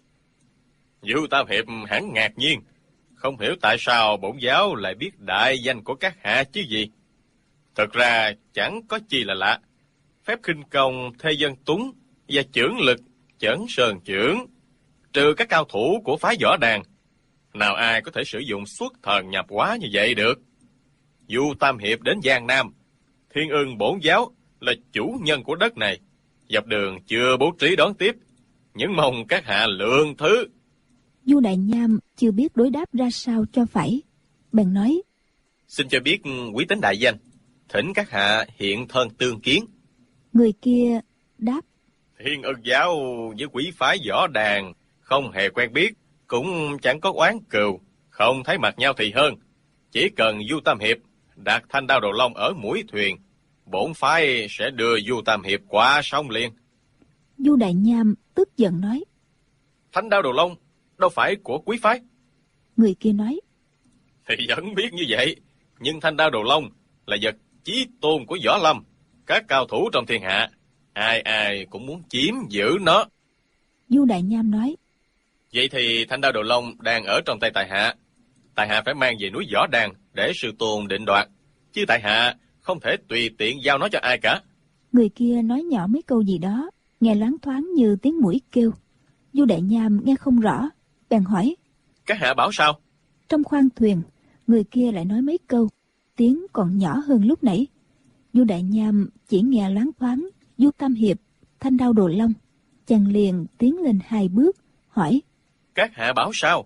Du Tam Hiệp hẳn ngạc nhiên, không hiểu tại sao bổn giáo lại biết đại danh của các hạ chứ gì. Thật ra chẳng có chi là lạ. Phép khinh công thê dân túng và chưởng lực chấn sơn chưởng, trừ các cao thủ của phái Võ Đàn, nào ai có thể sử dụng xuất thần nhập hóa như vậy được. Du Tam Hiệp đến Giang Nam, Thiên Ương bổn giáo là chủ nhân của đất này, dọc đường chưa bố trí đón tiếp, những mong các hạ lượng thứ. Du Đại Nham chưa biết đối đáp ra sao cho phải, bèn nói: Xin cho biết quý tính đại danh, thỉnh các hạ hiện thân tương kiến. Người kia đáp: Thiên Ương giáo với quý phái Võ Đàn không hề quen biết, cũng chẳng có oán cừu, không thấy mặt nhau thì hơn. Chỉ cần Du Tam Hiệp đặt thanh đao Đồ Long ở mũi thuyền, bổn phái sẽ đưa Du Tam Hiệp qua sông liền. Du Đại Nham tức giận nói: Thanh đao Đồ Long đâu phải của quý phái. Người kia nói: Thì vẫn biết như vậy, nhưng thanh đao Đồ Long là vật chí tôn của võ lâm, các cao thủ trong thiên hạ ai ai cũng muốn chiếm giữ nó. Du Đại Nham nói: Vậy thì thanh đao Đồ Long đang ở trong tay tại hạ. Tại hạ phải mang về núi Võ Đàn để sư tôn định đoạt, chứ tại hạ không thể tùy tiện giao nó cho ai cả. Người kia nói nhỏ mấy câu gì đó, nghe loáng thoáng như tiếng mũi kêu. Du Đại Nham nghe không rõ, bèn hỏi: Các hạ bảo sao? Trong khoang thuyền, người kia lại nói mấy câu, tiếng còn nhỏ hơn lúc nãy. Du Đại Nham chỉ nghe loáng thoáng Du Tam Hiệp, thanh đao Đồ Long. Chàng liền tiến lên 2 bước, hỏi: Các hạ bảo sao?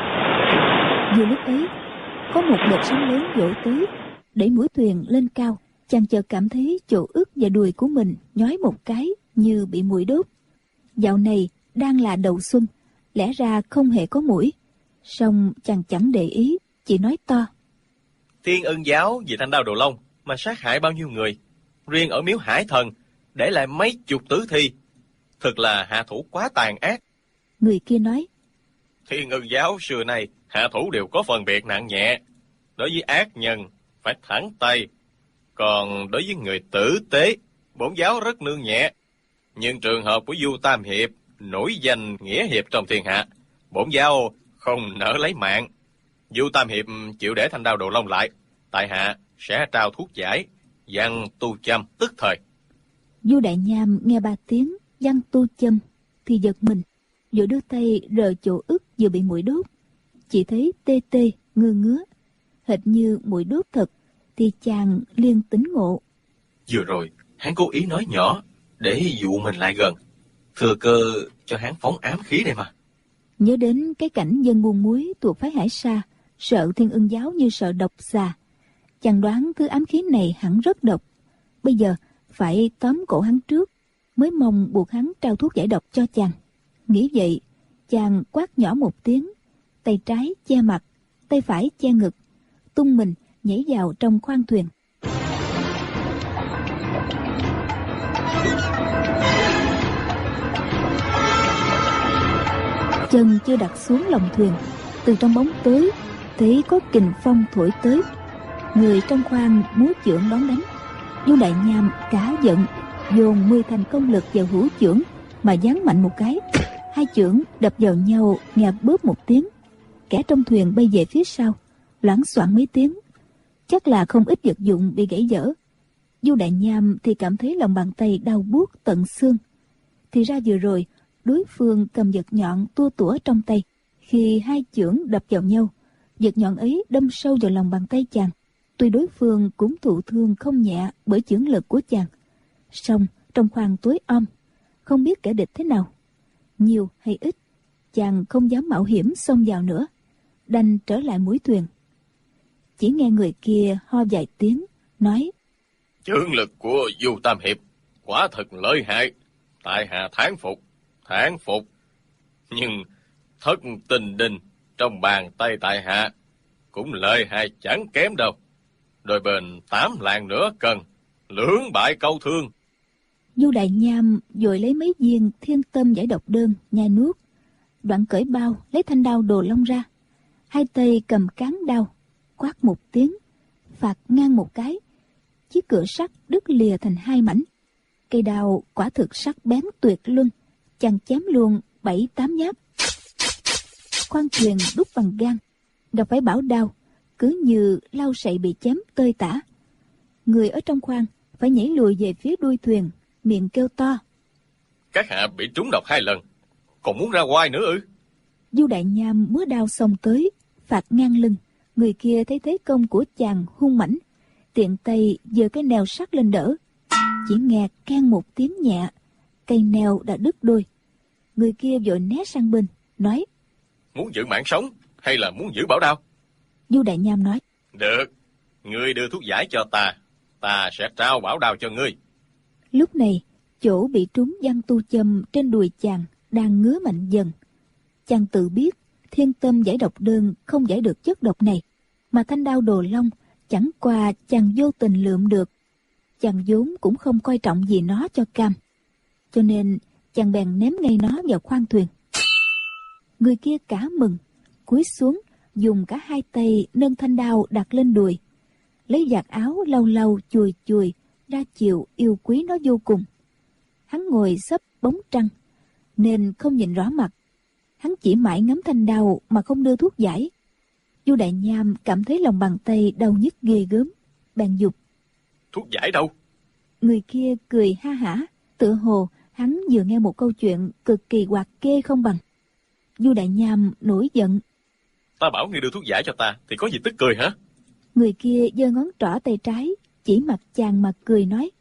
Vừa lúc ấy, có một đợt sóng lớn vỗ tới, đẩy mũi thuyền lên cao. Chàng chợt cảm thấy chỗ ức và đùi của mình nhói một cái như bị muỗi đốt. Dạo này đang là đầu xuân, lẽ ra không hề có muỗi, song chàng chẳng để ý, chỉ nói to: Thiên Ương giáo vì thanh đao Đồ Long mà sát hại bao nhiêu người, riêng ở miếu Hải Thần để lại mấy chục tử thi, thật là hạ thủ quá tàn ác. Người kia nói: Thiên Ương giáo xưa nay hạ thủ đều có phân biệt nặng nhẹ, đối với ác nhân phải thẳng tay, còn đối với người tử tế bổn giáo rất nương nhẹ. Nhưng trường hợp của Du Tam Hiệp nổi danh nghĩa hiệp trong thiên hạ, bổn giáo không nỡ lấy mạng. Du Tam Hiệp chịu để thanh đao Đồ Long lại, tại hạ sẽ trao thuốc giải văn tu châm tức thời. Du Đại Nham nghe 3 tiếng văn tu châm thì giật mình, vội đưa tay rờ chỗ ức vừa bị muỗi đốt, chỉ thấy tê tê ngứa ngứa, hệt như muỗi đốt thật, thì chàng liền tỉnh ngộ. Vừa rồi hắn cố ý nói nhỏ để dụ mình lại gần, thừa cơ cho hắn phóng ám khí đây mà. Nhớ đến cái cảnh dân buôn muối thuộc phái Hải Sa sợ Thiên Ương giáo như sợ độc xà, chàng đoán thứ ám khí này hẳn rất độc, bây giờ phải tóm cổ hắn trước, mới mong buộc hắn trao thuốc giải độc cho chàng. Nghĩ vậy, chàng quát nhỏ một tiếng, tay trái che mặt, tay phải che ngực, tung mình nhảy vào trong khoang thuyền. Chân chưa đặt xuống lòng thuyền, từ trong bóng tối thấy có kình phong thổi tới. Người trong khoang múa chưởng đón đánh. Du Đại Nham cả giận, dồn 10 thành công lực vào hữu chưởng mà giáng mạnh một cái. Hai chưởng đập vào nhau nghe bóp một tiếng. Kẻ trong thuyền bay về phía sau, loảng xoảng mấy tiếng. Chắc là không ít vật dụng bị gãy vỡ. Du Đại Nham thì cảm thấy lòng bàn tay đau buốt tận xương. Thì ra vừa rồi đối phương cầm vật nhọn tua tủa trong tay. Khi hai chưởng đập vào nhau, vật nhọn ấy đâm sâu vào lòng bàn tay chàng. Tuy đối phương cũng thụ thương không nhẹ bởi chưởng lực của chàng, song trong khoang tối om, không biết kẻ địch thế nào, nhiều hay ít, chàng không dám mạo hiểm xông vào nữa, đành trở lại mũi thuyền. Chỉ nghe người kia ho vài tiếng, nói: Chưởng lực của Du Tam Hiệp quả thật lợi hại, tại hạ thán phục. Nhưng thất tình đình trong bàn tay tại hạ cũng lợi hại chẳng kém đâu. Đôi bên 8 lạng nữa cần, lưỡng bại câu thương. Du Đại Nham vội lấy mấy viên thiên tâm giải độc đơn nhai nuốt, đoạn cởi bao lấy thanh đao đồ long ra, hai tay cầm cán đao, quát một tiếng, phạt ngang một cái, chiếc cửa sắt đứt lìa thành hai mảnh. Cây đao quả thực sắc bén tuyệt luân, chàng chém luôn 7-8 nhát. Khoang thuyền đúc bằng gan, gặp phải bão đao, cứ như lau sậy bị chém tơi tả. Người ở trong khoang phải nhảy lùi về phía đuôi thuyền, miệng kêu to: Các hạ bị trúng độc 2 lần, còn muốn ra ngoài nữa ư? Du Đại Nham múa đao xông tới, phạt ngang lưng. Người kia thấy thế công của chàng hung mãnh, tiện tay giơ cái neo sắt lên đỡ. Chỉ nghe keng một tiếng nhẹ, cây neo đã đứt đôi. Người kia vội né sang bên, nói: Muốn giữ mạng sống hay là muốn giữ bảo đao? Du Đại Nham nói: Được, ngươi đưa thuốc giải cho ta sẽ trao bảo đao cho ngươi. Lúc này, chỗ bị trúng văn tu châm trên đùi chàng đang ngứa mạnh dần. Chàng tự biết thiên tâm giải độc đơn không giải được chất độc này, mà thanh đao đồ long chẳng qua chàng vô tình lượm được. Chàng vốn cũng không coi trọng gì nó cho cam, cho nên chàng bèn ném ngay nó vào khoang thuyền. Người kia cả mừng, cúi xuống dùng cả hai tay nâng thanh đao đặt lên đùi, lấy vạt áo lau lau chùi chùi ra chiều yêu quý nó vô cùng. Hắn ngồi xấp bóng trăng nên không nhìn rõ mặt, hắn chỉ mãi ngắm thanh đao mà không đưa thuốc giải. Du Đại Nham cảm thấy lòng bàn tay đau nhức ghê gớm, bèn giục: Thuốc giải đâu? Người kia cười ha hả, tựa hồ hắn vừa nghe một câu chuyện cực kỳ hoạt kê không bằng. Du Đại Nham nổi giận: Ta bảo ngươi đưa thuốc giải cho ta thì có gì tức cười hả? Người kia giơ ngón trỏ tay trái chỉ mặt chàng mà cười nói: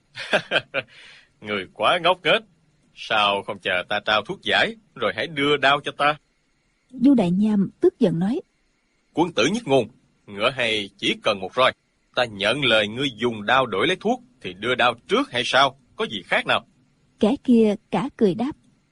Người quá ngốc nghếch, sao không chờ ta trao thuốc giải rồi hãy đưa đao cho ta? Du Đại Nham tức giận nói: Quân tử nhất ngôn, ngựa hay chỉ cần một roi. Ta nhận lời ngươi dùng đao đổi lấy thuốc thì đưa đao trước hay sao? Có gì khác nào? Kẻ kia cả cười đáp: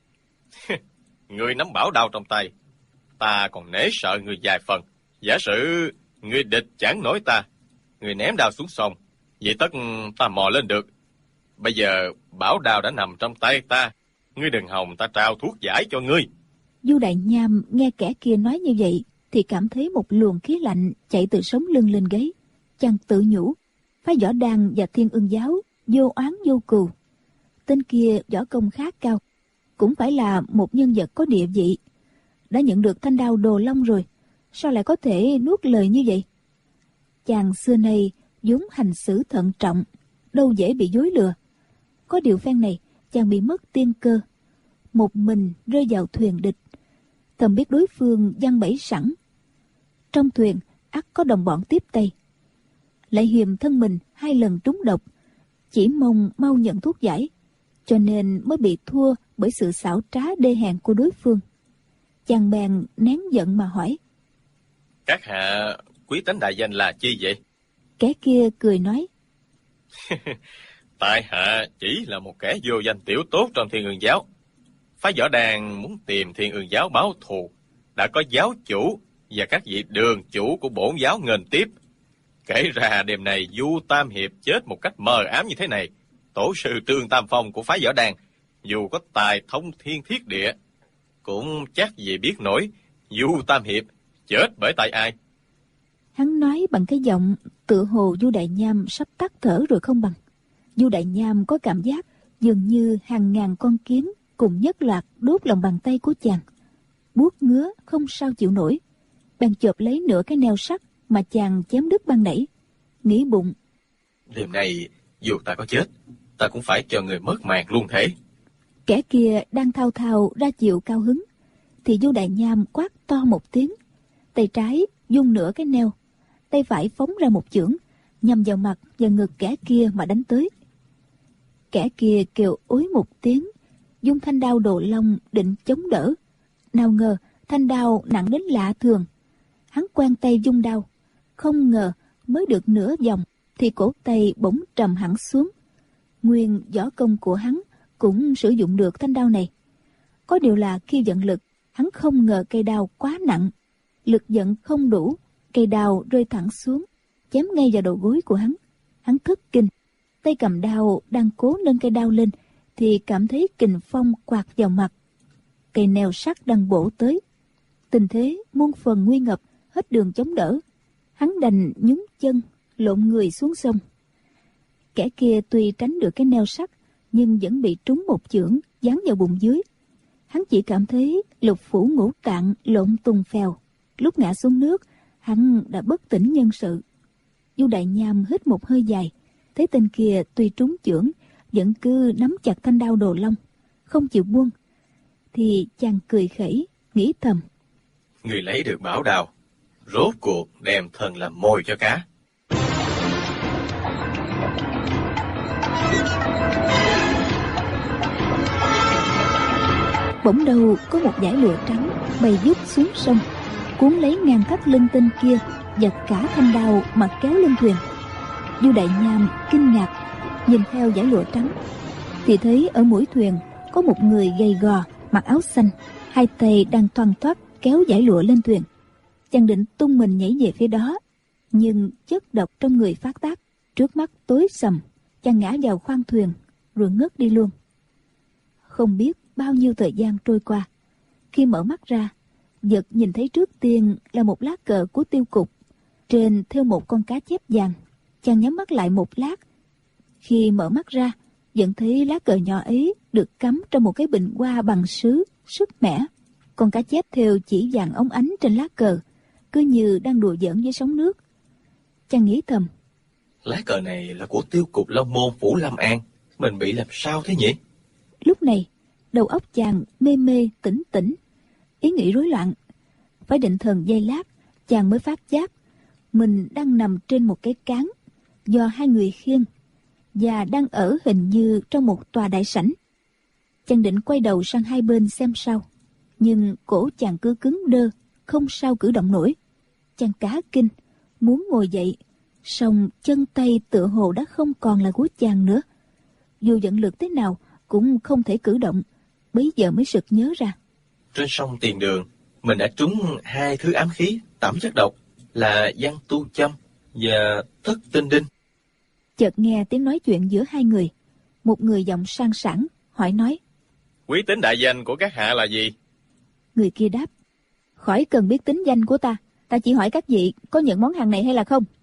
Ngươi nắm bảo đao trong tay, ta còn nể sợ ngươi vài phần. Giả sử ngươi địch chẳng nổi ta, ngươi ném đao xuống sông, vậy tất ta mò lên được. Bây giờ bảo đao đã nằm trong tay ta, ngươi đừng hòng ta trao thuốc giải cho ngươi. Du Đại Nham nghe kẻ kia nói như vậy thì cảm thấy một luồng khí lạnh chạy từ sống lưng lên gáy. Chàng tự nhủ, phái Võ Đan và Thiên Ưng giáo vô oán vô cừu. Tên kia võ công khá cao, cũng phải là một nhân vật có địa vị. Đã nhận được thanh đao đồ long rồi, sao lại có thể nuốt lời như vậy? Chàng xưa nay vốn hành xử thận trọng, đâu dễ bị dối lừa. Có điều phen này chàng bị mất tiên cơ, một mình rơi vào thuyền địch, thầm biết đối phương giăng bẫy sẵn. Trong thuyền ắt có đồng bọn tiếp tay, lại hiềm thân mình 2 lần trúng độc, chỉ mong mau nhận thuốc giải, cho nên mới bị thua bởi sự xảo trá đê hèn của đối phương. Chàng bèn nén giận mà hỏi: Các hạ quý tánh đại danh là chi vậy? Kẻ kia cười nói: Tại hạ chỉ là một kẻ vô danh tiểu tốt trong Thiên Ương giáo. Phái Võ Đàn muốn tìm Thiên Ương giáo báo thù, đã có giáo chủ và các vị đường chủ của bổn giáo nghênh tiếp. Kể ra đêm này Du Tam Hiệp chết một cách mờ ám như thế này, tổ sư Trương Tam Phong của phái Võ Đàn dù có tài thông thiên thiết địa cũng chắc gì biết nổi Du Tam Hiệp chết bởi tay ai. Hắn nói bằng cái giọng tựa hồ Du Đại Nham sắp tắt thở rồi không bằng. Du Đại Nham có cảm giác dường như hàng ngàn con kiến cùng nhất loạt đốt lòng bàn tay của chàng, buốt ngứa không sao chịu nổi. Bèn chộp lấy nửa cái neo sắt mà chàng chém đứt ban nãy, nghĩ bụng: Đêm nay dù ta có chết, ta cũng phải cho người mất mạng luôn thế. Kẻ kia đang thao thao ra chiều cao hứng, thì Du Đại Nham quát to một tiếng, tay trái dung nửa cái neo, tay phải phóng ra một chưởng nhằm vào mặt và ngực kẻ kia mà đánh tới. Kẻ kia kêu ối một tiếng, dung thanh đao Đồ Long định chống đỡ, nào ngờ thanh đao nặng đến lạ thường. Hắn quang tay dung đao, không ngờ mới được nửa vòng thì cổ tay bỗng trầm hẳn xuống. Nguyên võ công của hắn cũng sử dụng được thanh đao này. Có điều là khi vận lực, hắn không ngờ cây đao quá nặng, lực vận không đủ, cây đao rơi thẳng xuống, chém ngay vào đầu gối của hắn. Hắn thất kinh, tay cầm đao đang cố nâng cây đao lên thì cảm thấy kình phong quạt vào mặt. Cây neo sắt đang bổ tới, tình thế muôn phần nguy ngập, hết đường chống đỡ. Hắn đành nhúng chân lộn người xuống sông. Kẻ kia tuy tránh được cái neo sắt nhưng vẫn bị trúng một chưởng giáng vào bụng dưới. Hắn chỉ cảm thấy lục phủ ngũ tạng lộn tùng phèo. Lúc ngã xuống nước, hắn đã bất tỉnh nhân sự. Du Đại Nham hít một hơi dài, thấy tên kia tuy trúng chưởng vẫn cứ nắm chặt thanh đao Đồ Long, không chịu buông, thì chàng cười khẩy, nghĩ thầm: Người lấy được bảo đao, rốt cuộc đem thân làm mồi cho cá. Bỗng đâu có một dải lụa trắng bay vút xuống sông, cuốn lấy ngàn thắt lưng tên kia và cả thanh đao mà kéo lên thuyền. Du Đại Nham kinh ngạc nhìn theo dải lụa trắng, thì thấy ở mũi thuyền có một người gầy gò mặc áo xanh, hai tay đang thoăn thoắt kéo dải lụa lên thuyền. Chàng định tung mình nhảy về phía đó, nhưng chất độc trong người phát tác, trước mắt tối sầm, chàng ngã vào khoang thuyền rồi ngất đi luôn. Không biết bao nhiêu thời gian trôi qua, khi mở mắt ra, vật nhìn thấy trước tiên là một lá cờ của Tiêu Cục, trên thêu một con cá chép vàng. Chàng nhắm mắt lại một lát, khi mở mắt ra vẫn thấy lá cờ nhỏ ấy được cắm trong một cái bình hoa bằng sứ sức mẻ. Con cá chép thêu chỉ vàng óng ánh trên lá cờ, cứ như đang đùa giỡn với sóng nước. Chàng nghĩ thầm: Lá cờ này là của Tiêu Cục Long Môn Phủ Lâm An, mình bị làm sao thế nhỉ? Lúc này đầu óc chàng mê mê tỉnh tỉnh, ý nghĩ rối loạn. Phải định thần giây lát, chàng mới phát giác mình đang nằm trên một cái cán do hai người khiêng, và đang ở hình như trong một tòa đại sảnh. Chàng định quay đầu sang hai bên xem sao, nhưng cổ chàng cứ cứng đơ, không sao cử động nổi. Chàng cá kinh, muốn ngồi dậy, song chân tay tựa hồ đã không còn là của chàng nữa. Dù vận lực thế nào cũng không thể cử động. Bấy giờ mới sực nhớ ra, Trên sông Tiền Đường, mình đã trúng hai thứ ám khí tẩm chất độc là Giang Tu Châm và Thất Tinh Đinh. chợt nghe tiếng nói chuyện giữa hai người. Một người giọng sang sảng hỏi nói: Quý tính đại danh của các hạ là gì? Người kia đáp: Khỏi cần biết tính danh của ta, ta chỉ hỏi các vị có nhận món hàng này hay là không.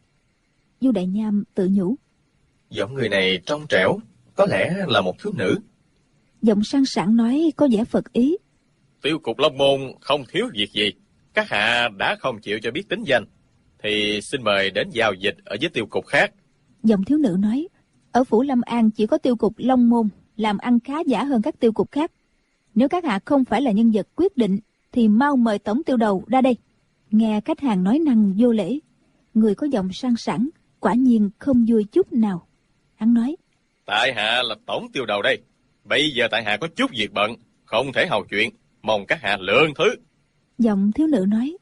Du Đại Nham tự nhủ: Giọng người này trong trẻo, có lẽ là một thiếu nữ. Giọng sang sảng nói có vẻ phật ý: Tiêu Cục Long Môn không thiếu việc gì. Các hạ đã không chịu cho biết tính danh, thì xin mời đến giao dịch ở với tiêu cục khác. Giọng thiếu nữ nói: Ở Phủ Lâm An chỉ có Tiêu Cục Long Môn làm ăn khá giả hơn các tiêu cục khác. Nếu các hạ không phải là nhân vật quyết định thì mau mời tổng tiêu đầu ra đây. Nghe khách hàng nói năng vô lễ, người có giọng sang sảng quả nhiên không vui chút nào. Hắn nói: Tại hạ là tổng tiêu đầu đây. Bây giờ tại hạ có chút việc bận, không thể hầu chuyện, mong các hạ lượng thứ. Giọng thiếu nữ nói: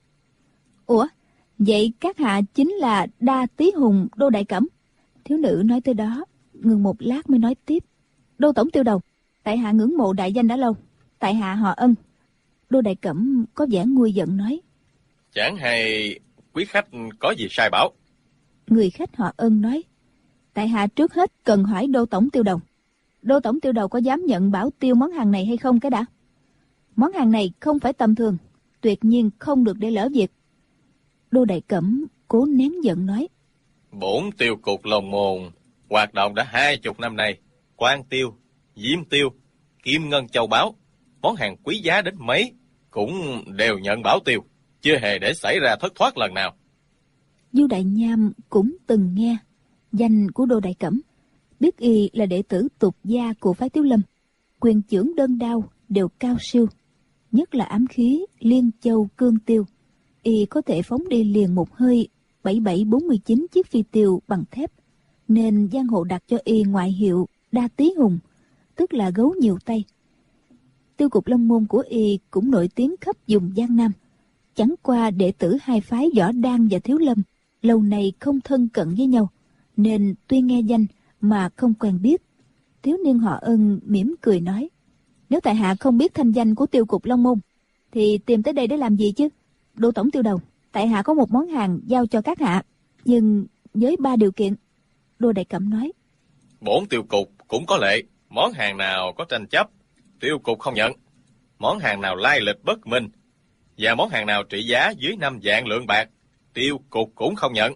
Ủa, vậy các hạ chính là Đa Tý Hùng Đô Đại Cẩm? Thiếu nữ nói tới đó ngừng một lát mới nói tiếp. Đô tổng tiêu đầu, tại hạ ngưỡng mộ đại danh đã lâu. Tại hạ họ Ân. Đô Đại Cẩm có vẻ nguôi giận nói. Chẳng hay quý khách có gì sai bảo. Người khách họ Ân nói. Tại hạ trước hết cần hỏi đô tổng tiêu đầu. Đô tổng tiêu đầu có dám nhận bảo tiêu món hàng này hay không cái đã? Món hàng này không phải tầm thường, tuyệt nhiên không được để lỡ việc. Đô Đại Cẩm cố nén giận nói. Bổn tiêu cục Long Môn hoạt động đã 20 năm nay. Quan tiêu, diêm tiêu, kim ngân châu báu, món hàng quý giá đến mấy cũng đều nhận bảo tiêu, chưa hề để xảy ra thất thoát lần nào. Du Đại Nham cũng từng nghe danh của Đô Đại Cẩm, biết y là đệ tử tục gia của phái Tiếu Lâm, quyền chưởng đơn đao đều cao siêu, nhất là ám khí Liên Châu Cương Tiêu, y có thể phóng đi liền một hơi 7749 chiếc phi tiêu bằng thép, nên giang hồ đặt cho y ngoại hiệu Đa Tý Hùng, tức là gấu nhiều tay. Tiêu cục Long Môn của y cũng nổi tiếng khắp vùng Giang Nam, chẳng qua đệ tử hai phái Võ Đan và Thiếu Lâm lâu nay không thân cận với nhau, nên tuy nghe danh mà không quen biết. Thiếu niên họ Ân mỉm cười nói. Nếu tại hạ không biết thanh danh của tiêu cục Long Môn thì tìm tới đây để làm gì chứ? Đô tổng tiêu đầu, tại hạ có một món hàng giao cho các hạ, nhưng với 3 điều kiện. Đô Đại Cẩm nói. Bổn tiêu cục cũng có lệ, món hàng nào có tranh chấp, tiêu cục không nhận. Món hàng nào lai lịch bất minh và món hàng nào trị giá dưới 5 vạn lượng bạc, tiêu cục cũng không nhận.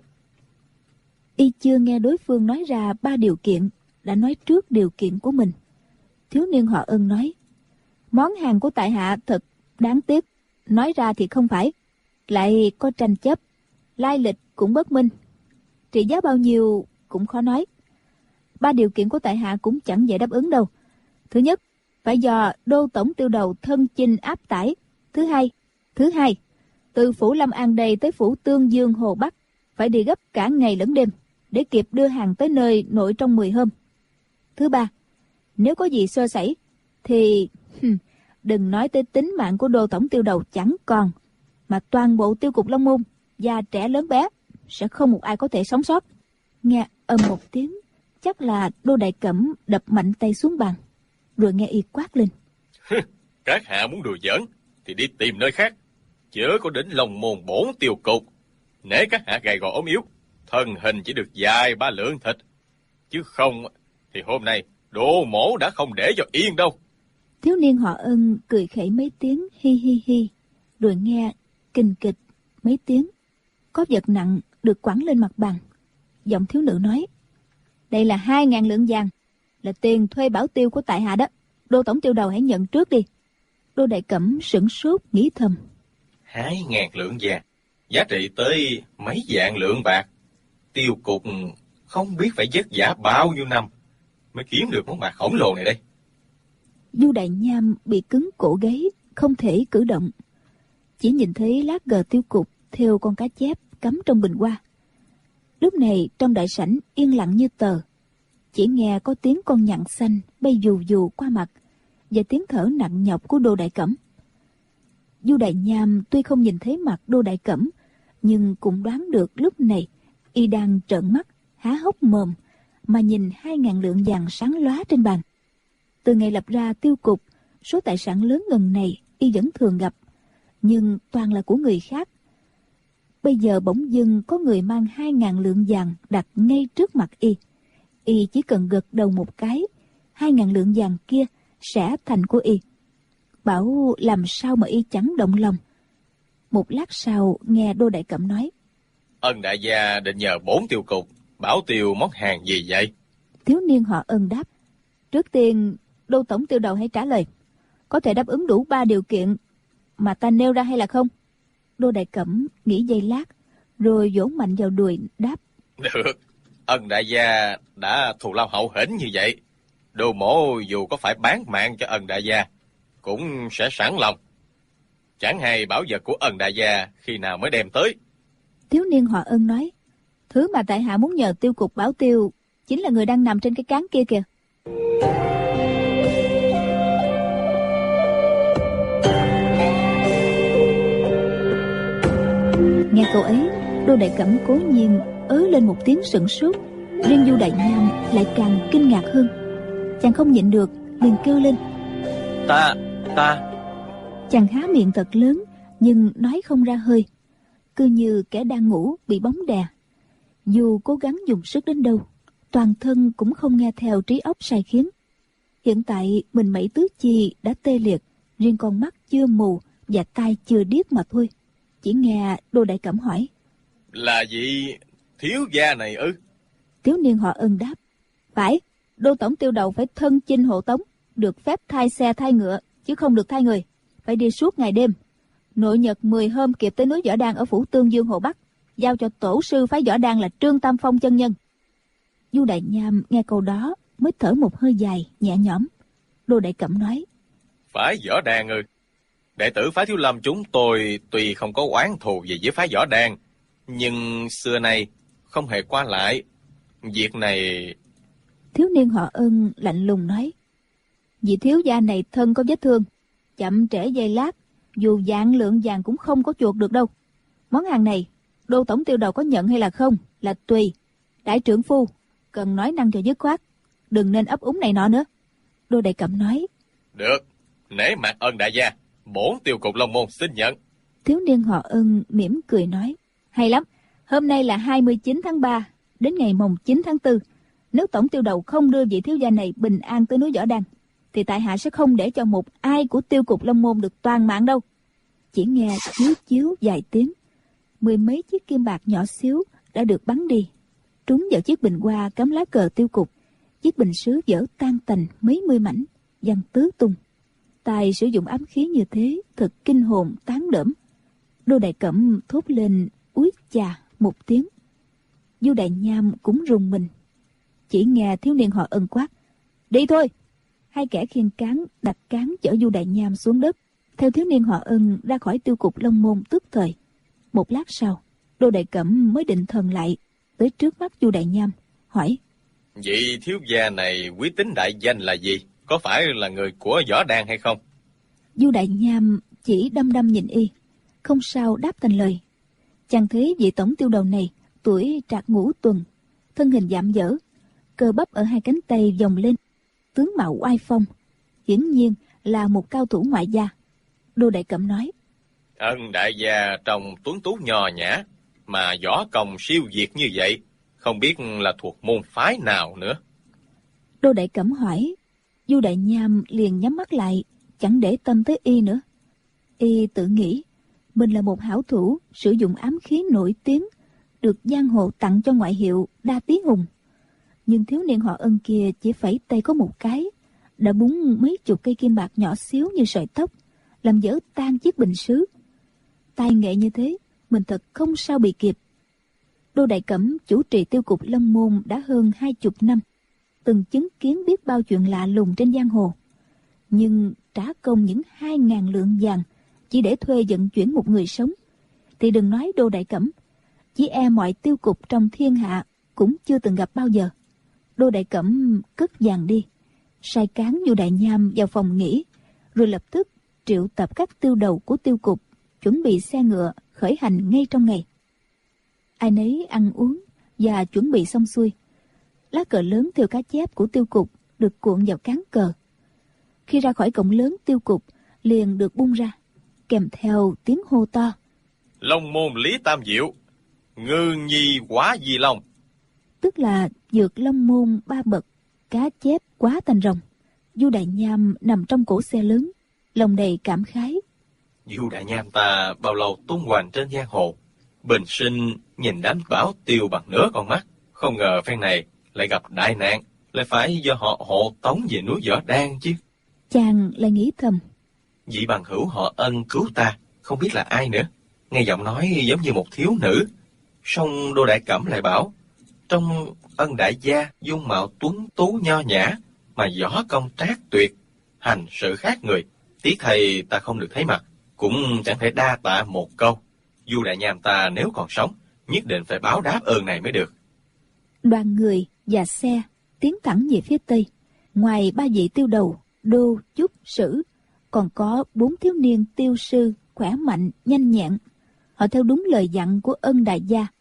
Y chưa nghe đối phương nói ra 3 điều kiện, đã nói trước điều kiện của mình. Thiếu niên họ Ân nói. Món hàng của tại hạ thật đáng tiếc, nói ra thì không phải, lại có tranh chấp, lai lịch cũng bất minh, trị giá bao nhiêu cũng khó nói. 3 điều kiện của tại hạ cũng chẳng dễ đáp ứng đâu. Thứ nhất, phải do đô tổng tiêu đầu thân chinh áp tải. Thứ hai, từ phủ Lâm An đây tới phủ Tương Dương Hồ Bắc phải đi gấp cả ngày lẫn đêm để kịp đưa hàng tới nơi nội trong 10 hôm. Thứ ba, nếu có gì sơ sẩy thì đừng nói tới tính mạng của đô tổng tiêu đầu chẳng còn, mà toàn bộ tiêu cục Long Môn, già trẻ lớn bé sẽ không một ai có thể sống sót. Nghe ầm một tiếng, chắc là Đô Đại Cẩm đập mạnh tay xuống bàn, rồi nghe y quát lên. Các hạ muốn đùa giỡn thì đi tìm nơi khác, chớ có đến Long Môn bổn tiêu cục. Nể các hạ gầy gò ốm yếu, thân hình chỉ được vài 3 lượng thịt, chứ không thì hôm nay Đô mổ đã không để cho yên đâu. Thiếu niên họ Ân cười khẩy mấy tiếng hi hi hi, rồi nghe kình kịch mấy tiếng, có vật nặng được quẳng lên mặt bàn. Giọng thiếu nữ nói. Đây là 2.000 lượng vàng, là tiền thuê bảo tiêu của tại hạ đó. Đô tổng tiêu đầu hãy nhận trước đi. Đô Đại Cẩm sửng sốt nghĩ thầm. 2.000 lượng vàng, giá trị tới mấy vạn lượng bạc. Tiêu cục không biết phải vất vả bao nhiêu năm mới kiếm được món bạc khổng lồ này đây. Du Đại Nham bị cứng cổ gáy, không thể cử động, chỉ nhìn thấy lá cờ tiêu cục theo con cá chép cắm trong bình hoa. Lúc này trong đại sảnh yên lặng như tờ, chỉ nghe có tiếng con nhặng xanh bay dù dù qua mặt và tiếng thở nặng nhọc của Đô Đại Cẩm. Du Đại Nham tuy không nhìn thấy mặt Đô Đại Cẩm, nhưng cũng đoán được lúc này y đang trợn mắt há hốc mồm mà nhìn 2.000 lượng vàng sáng lóa trên bàn. Từ ngày lập ra tiêu cục, số tài sản lớn ngần này y vẫn thường gặp, nhưng toàn là của người khác. Bây giờ bỗng dưng có người mang 2.000 lượng vàng đặt ngay trước mặt y. Y chỉ cần gật đầu một cái, 2.000 lượng vàng kia sẽ thành của y. Bảo làm sao mà y chẳng động lòng. Một lát sau nghe Đô Đại Cẩm nói. Ân đại gia định nhờ bổn tiêu cục bảo tiêu món hàng gì vậy? Thiếu niên họ Ân đáp. Trước tiên Đô tổng tiêu đầu hãy trả lời, có thể đáp ứng đủ 3 điều kiện mà ta nêu ra hay là không? Đô Đại Cẩm nghĩ giây lát, rồi vỗ mạnh vào đùi đáp. Được, Ân đại gia đã thù lao hậu hĩnh như vậy, Đô mổ dù có phải bán mạng cho Ân đại gia cũng sẽ sẵn lòng. Chẳng hay bảo vật của Ân đại gia khi nào mới đem tới? Thiếu niên họ Ân nói. Thứ mà tại hạ muốn nhờ tiêu cục bảo tiêu chính là người đang nằm trên cái cán kia kìa. Nghe câu ấy, Đô Đại Cẩm cố nhiên ớ lên một tiếng sửng sốt, Riêng Du Đại Nham lại càng kinh ngạc hơn. Chàng không nhịn được, liền kêu lên: Ta Chàng há miệng thật lớn, nhưng nói không ra hơi, cứ như kẻ đang ngủ bị bóng đè. Dù cố gắng dùng sức đến đâu, toàn thân cũng không nghe theo trí óc sai khiến. Hiện tại mình mẩy tứ chi đã tê liệt, riêng con mắt chưa mù và tai chưa điếc mà thôi. Chỉ nghe Đô Đại Cẩm hỏi: Là vị thiếu gia này ư? Thiếu niên họ Ân đáp: Phải, Đô tổng tiêu đầu phải thân chinh hộ tống, được phép thay xe thay ngựa, chứ không được thay người. Phải đi suốt ngày đêm. Nội nhật 10 hôm kịp tới núi Võ Đan ở phủ Tương Dương Hồ Bắc, giao cho tổ sư phái Võ Đan là Trương Tam Phong chân nhân. Du Đại Nham nghe câu đó mới thở một hơi dài, nhẹ nhõm. Đô Đại Cẩm nói: Phái Võ Đan ư? Đệ tử phái Thiếu Lâm chúng tôi tuy không có oán thù gì với phái Võ Đan, nhưng xưa nay không hề qua lại. Việc này... Thiếu niên họ Ân lạnh lùng nói: Vị thiếu gia này thân có vết thương, chậm trễ giây lát, dù vạn lượng vàng cũng không có chuộc được đâu. Món hàng này Đô tổng tiêu đầu có nhận hay là không là tùy. Đại trưởng phu cần nói năng cho dứt khoát, đừng nên ấp úng này nọ nữa. Đô Đại Cẩm nói: Được, nể mặt Ân đại gia, bổn tiêu cục Long Môn xin nhận. Thiếu niên họ Ân mỉm cười nói: Hay lắm, hôm nay là 29 tháng 3, đến ngày mồng 9 tháng 4. Nếu tổng tiêu đầu không đưa vị thiếu gia này bình an tới núi Võ Đan, thì tại hạ sẽ không để cho một ai của tiêu cục Long Môn được toàn mạng đâu. Chỉ nghe chiếu chiếu vài tiếng, 10 mấy chiếc kim bạc nhỏ xíu đã được bắn đi, trúng vào chiếc bình hoa cắm lá cờ tiêu cục. Chiếc bình sứ vỡ tan tành mấy mươi mảnh, văng tứ tung. Tài sử dụng ám khí như thế thật kinh hồn tán đỡm. Đô Đại Cẩm thốt lên úi chà một tiếng. Du Đại Nham cũng rùng mình. Chỉ nghe thiếu niên họ Ân quát: Đi thôi! Hai kẻ khiêng cán đặt cán chở Du Đại Nham xuống đất, theo thiếu niên họ Ân ra khỏi tiêu cục Long Môn tức thời. Một lát sau, Đô Đại Cẩm mới định thần lại, tới trước mắt Du Đại Nham hỏi: Vị thiếu gia này quý tính đại danh là gì? Có phải là người của Võ Đan hay không? Du Đại Nham chỉ đăm đăm nhìn y, không sao đáp thành lời. Chàng thấy vị tổng tiêu đầu này tuổi trạc ngũ tuần, thân hình dạm dở, cơ bắp ở hai cánh tay vòng lên, tướng mạo oai phong, hiển nhiên là một cao thủ ngoại gia. Đô Đại Cẩm nói: Ân đại gia trông tuấn tú nho nhã, mà võ công siêu việt như vậy, không biết là thuộc môn phái nào nữa. Đô Đại Cẩm hỏi. Du Đại Nham liền nhắm mắt lại, chẳng để tâm tới y nữa. Y tự nghĩ mình là một hảo thủ sử dụng ám khí nổi tiếng, được giang hồ tặng cho ngoại hiệu Đa Tí Hùng. Nhưng thiếu niên họ Ân kia chỉ phẩy tay có một cái, đã búng mấy chục cây kim bạc nhỏ xíu như sợi tóc, làm vỡ tan chiếc bình sứ. Tài nghệ như thế, mình thật không sao bị kịp. Đô Đại Cẩm chủ trì tiêu cục Long Môn đã hơn 20 năm, từng chứng kiến biết bao chuyện lạ lùng trên giang hồ. Nhưng trả công những 2.000 lượng vàng chỉ để thuê vận chuyển một người sống, thì đừng nói Đô Đại Cẩm, chỉ e mọi tiêu cục trong thiên hạ cũng chưa từng gặp bao giờ. Đô Đại Cẩm cất vàng đi, sai cán Du Đại Nham vào phòng nghỉ, rồi lập tức triệu tập các tiêu đầu của tiêu cục, chuẩn bị xe ngựa khởi hành ngay trong ngày. Ai nấy ăn uống và chuẩn bị xong xuôi, lá cờ lớn thêu cá chép của tiêu cục được cuộn vào cán cờ. Khi ra khỏi cổng lớn tiêu cục, liền được bung ra, kèm theo tiếng hô to: Long môn Lý Tam Diệu, ngư nhi quá di long. Tức là vượt long môn 3 bậc, cá chép quá thành rồng. Du Đại Nham nằm trong cỗ xe lớn, lòng đầy cảm khái. Du Đại Nham ta bao lâu tung hoành trên giang hồ, bình sinh nhìn đánh bảo tiêu bằng nửa con mắt, không ngờ phen này lại gặp đại nạn, lại phải do họ hộ tống về núi Võ Đan chứ. Chàng lại nghĩ thầm: Vị bằng hữu họ Ân cứu ta, không biết là ai nữa. Nghe giọng nói giống như một thiếu nữ. Song Đô Đại Cẩm lại bảo, trong Ân đại gia dung mạo tuấn tú nho nhã, mà võ công trác tuyệt, hành sự khác người. Tiếc thầy ta không được thấy mặt, cũng chẳng thể đa tạ một câu. Du Đại Nham ta nếu còn sống, nhất định phải báo đáp ơn này mới được. Đoàn người và xe tiến thẳng về phía tây. Ngoài 3 vị tiêu đầu Đô, Chúc, Sử, còn có 4 thiếu niên tiêu sư khỏe mạnh nhanh nhẹn. Họ theo đúng lời dặn của Ân đại gia,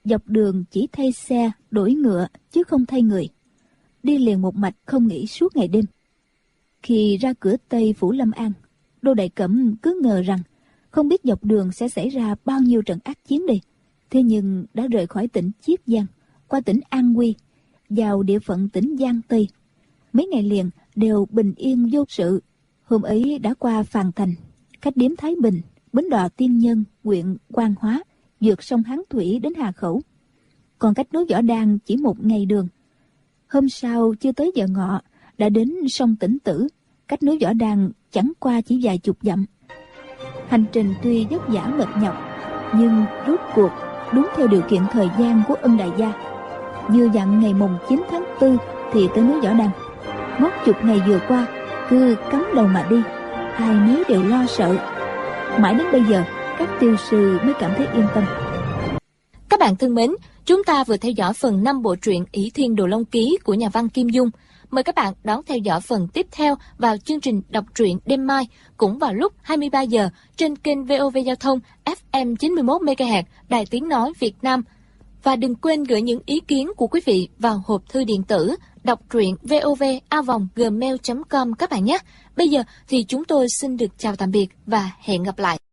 Dọc đường chỉ thay xe, đổi ngựa, chứ không thay người. Đi liền một mạch không nghỉ suốt ngày đêm. Khi ra cửa Tây phủ Lâm An, Đô Đại Cẩm cứ ngờ rằng không biết dọc đường sẽ xảy ra bao nhiêu trận ác chiến đây. Thế nhưng đã rời khỏi tỉnh Chiết Giang, qua tỉnh An Huy, vào địa phận tỉnh Giang Tây. Mấy ngày liền đều bình yên vô sự. Hôm ấy đã qua Phàn Thành, cách điếm Thái Bình, bến đò Tiên Nhân, huyện Quan Hóa, vượt sông Hán Thủy đến Hà Khẩu. Còn cách núi Võ Đan chỉ một ngày đường. Hôm sau chưa tới giờ ngọ đã đến sông Tĩnh Tử, cách núi Võ Đan chẳng qua chỉ vài chục dặm. Hành trình tuy vất vả mệt nhọc, nhưng rốt cuộc đúng theo điều kiện thời gian của Ân đại gia. Vừa dặn ngày mùng 9 tháng 4 thì tới núi Võ Đan. Ngót chục ngày vừa qua, cứ cắm đầu mà đi, ai nấy đều lo sợ. Mãi đến bây giờ, các tiêu sư mới cảm thấy yên tâm. Các bạn thân mến, chúng ta vừa theo dõi phần 5 bộ truyện Ỷ Thiên Đồ Long Ký của nhà văn Kim Dung. Mời các bạn đón theo dõi phần tiếp theo vào chương trình đọc truyện đêm mai, cũng vào lúc 23 giờ trên kênh VOV Giao thông FM 91 MHz Đài Tiếng nói Việt Nam. Và đừng quên gửi những ý kiến của quý vị vào hộp thư điện tử đọc truyện vov@gmail.com các bạn nhé. Bây giờ thì chúng tôi xin được chào tạm biệt và hẹn gặp lại.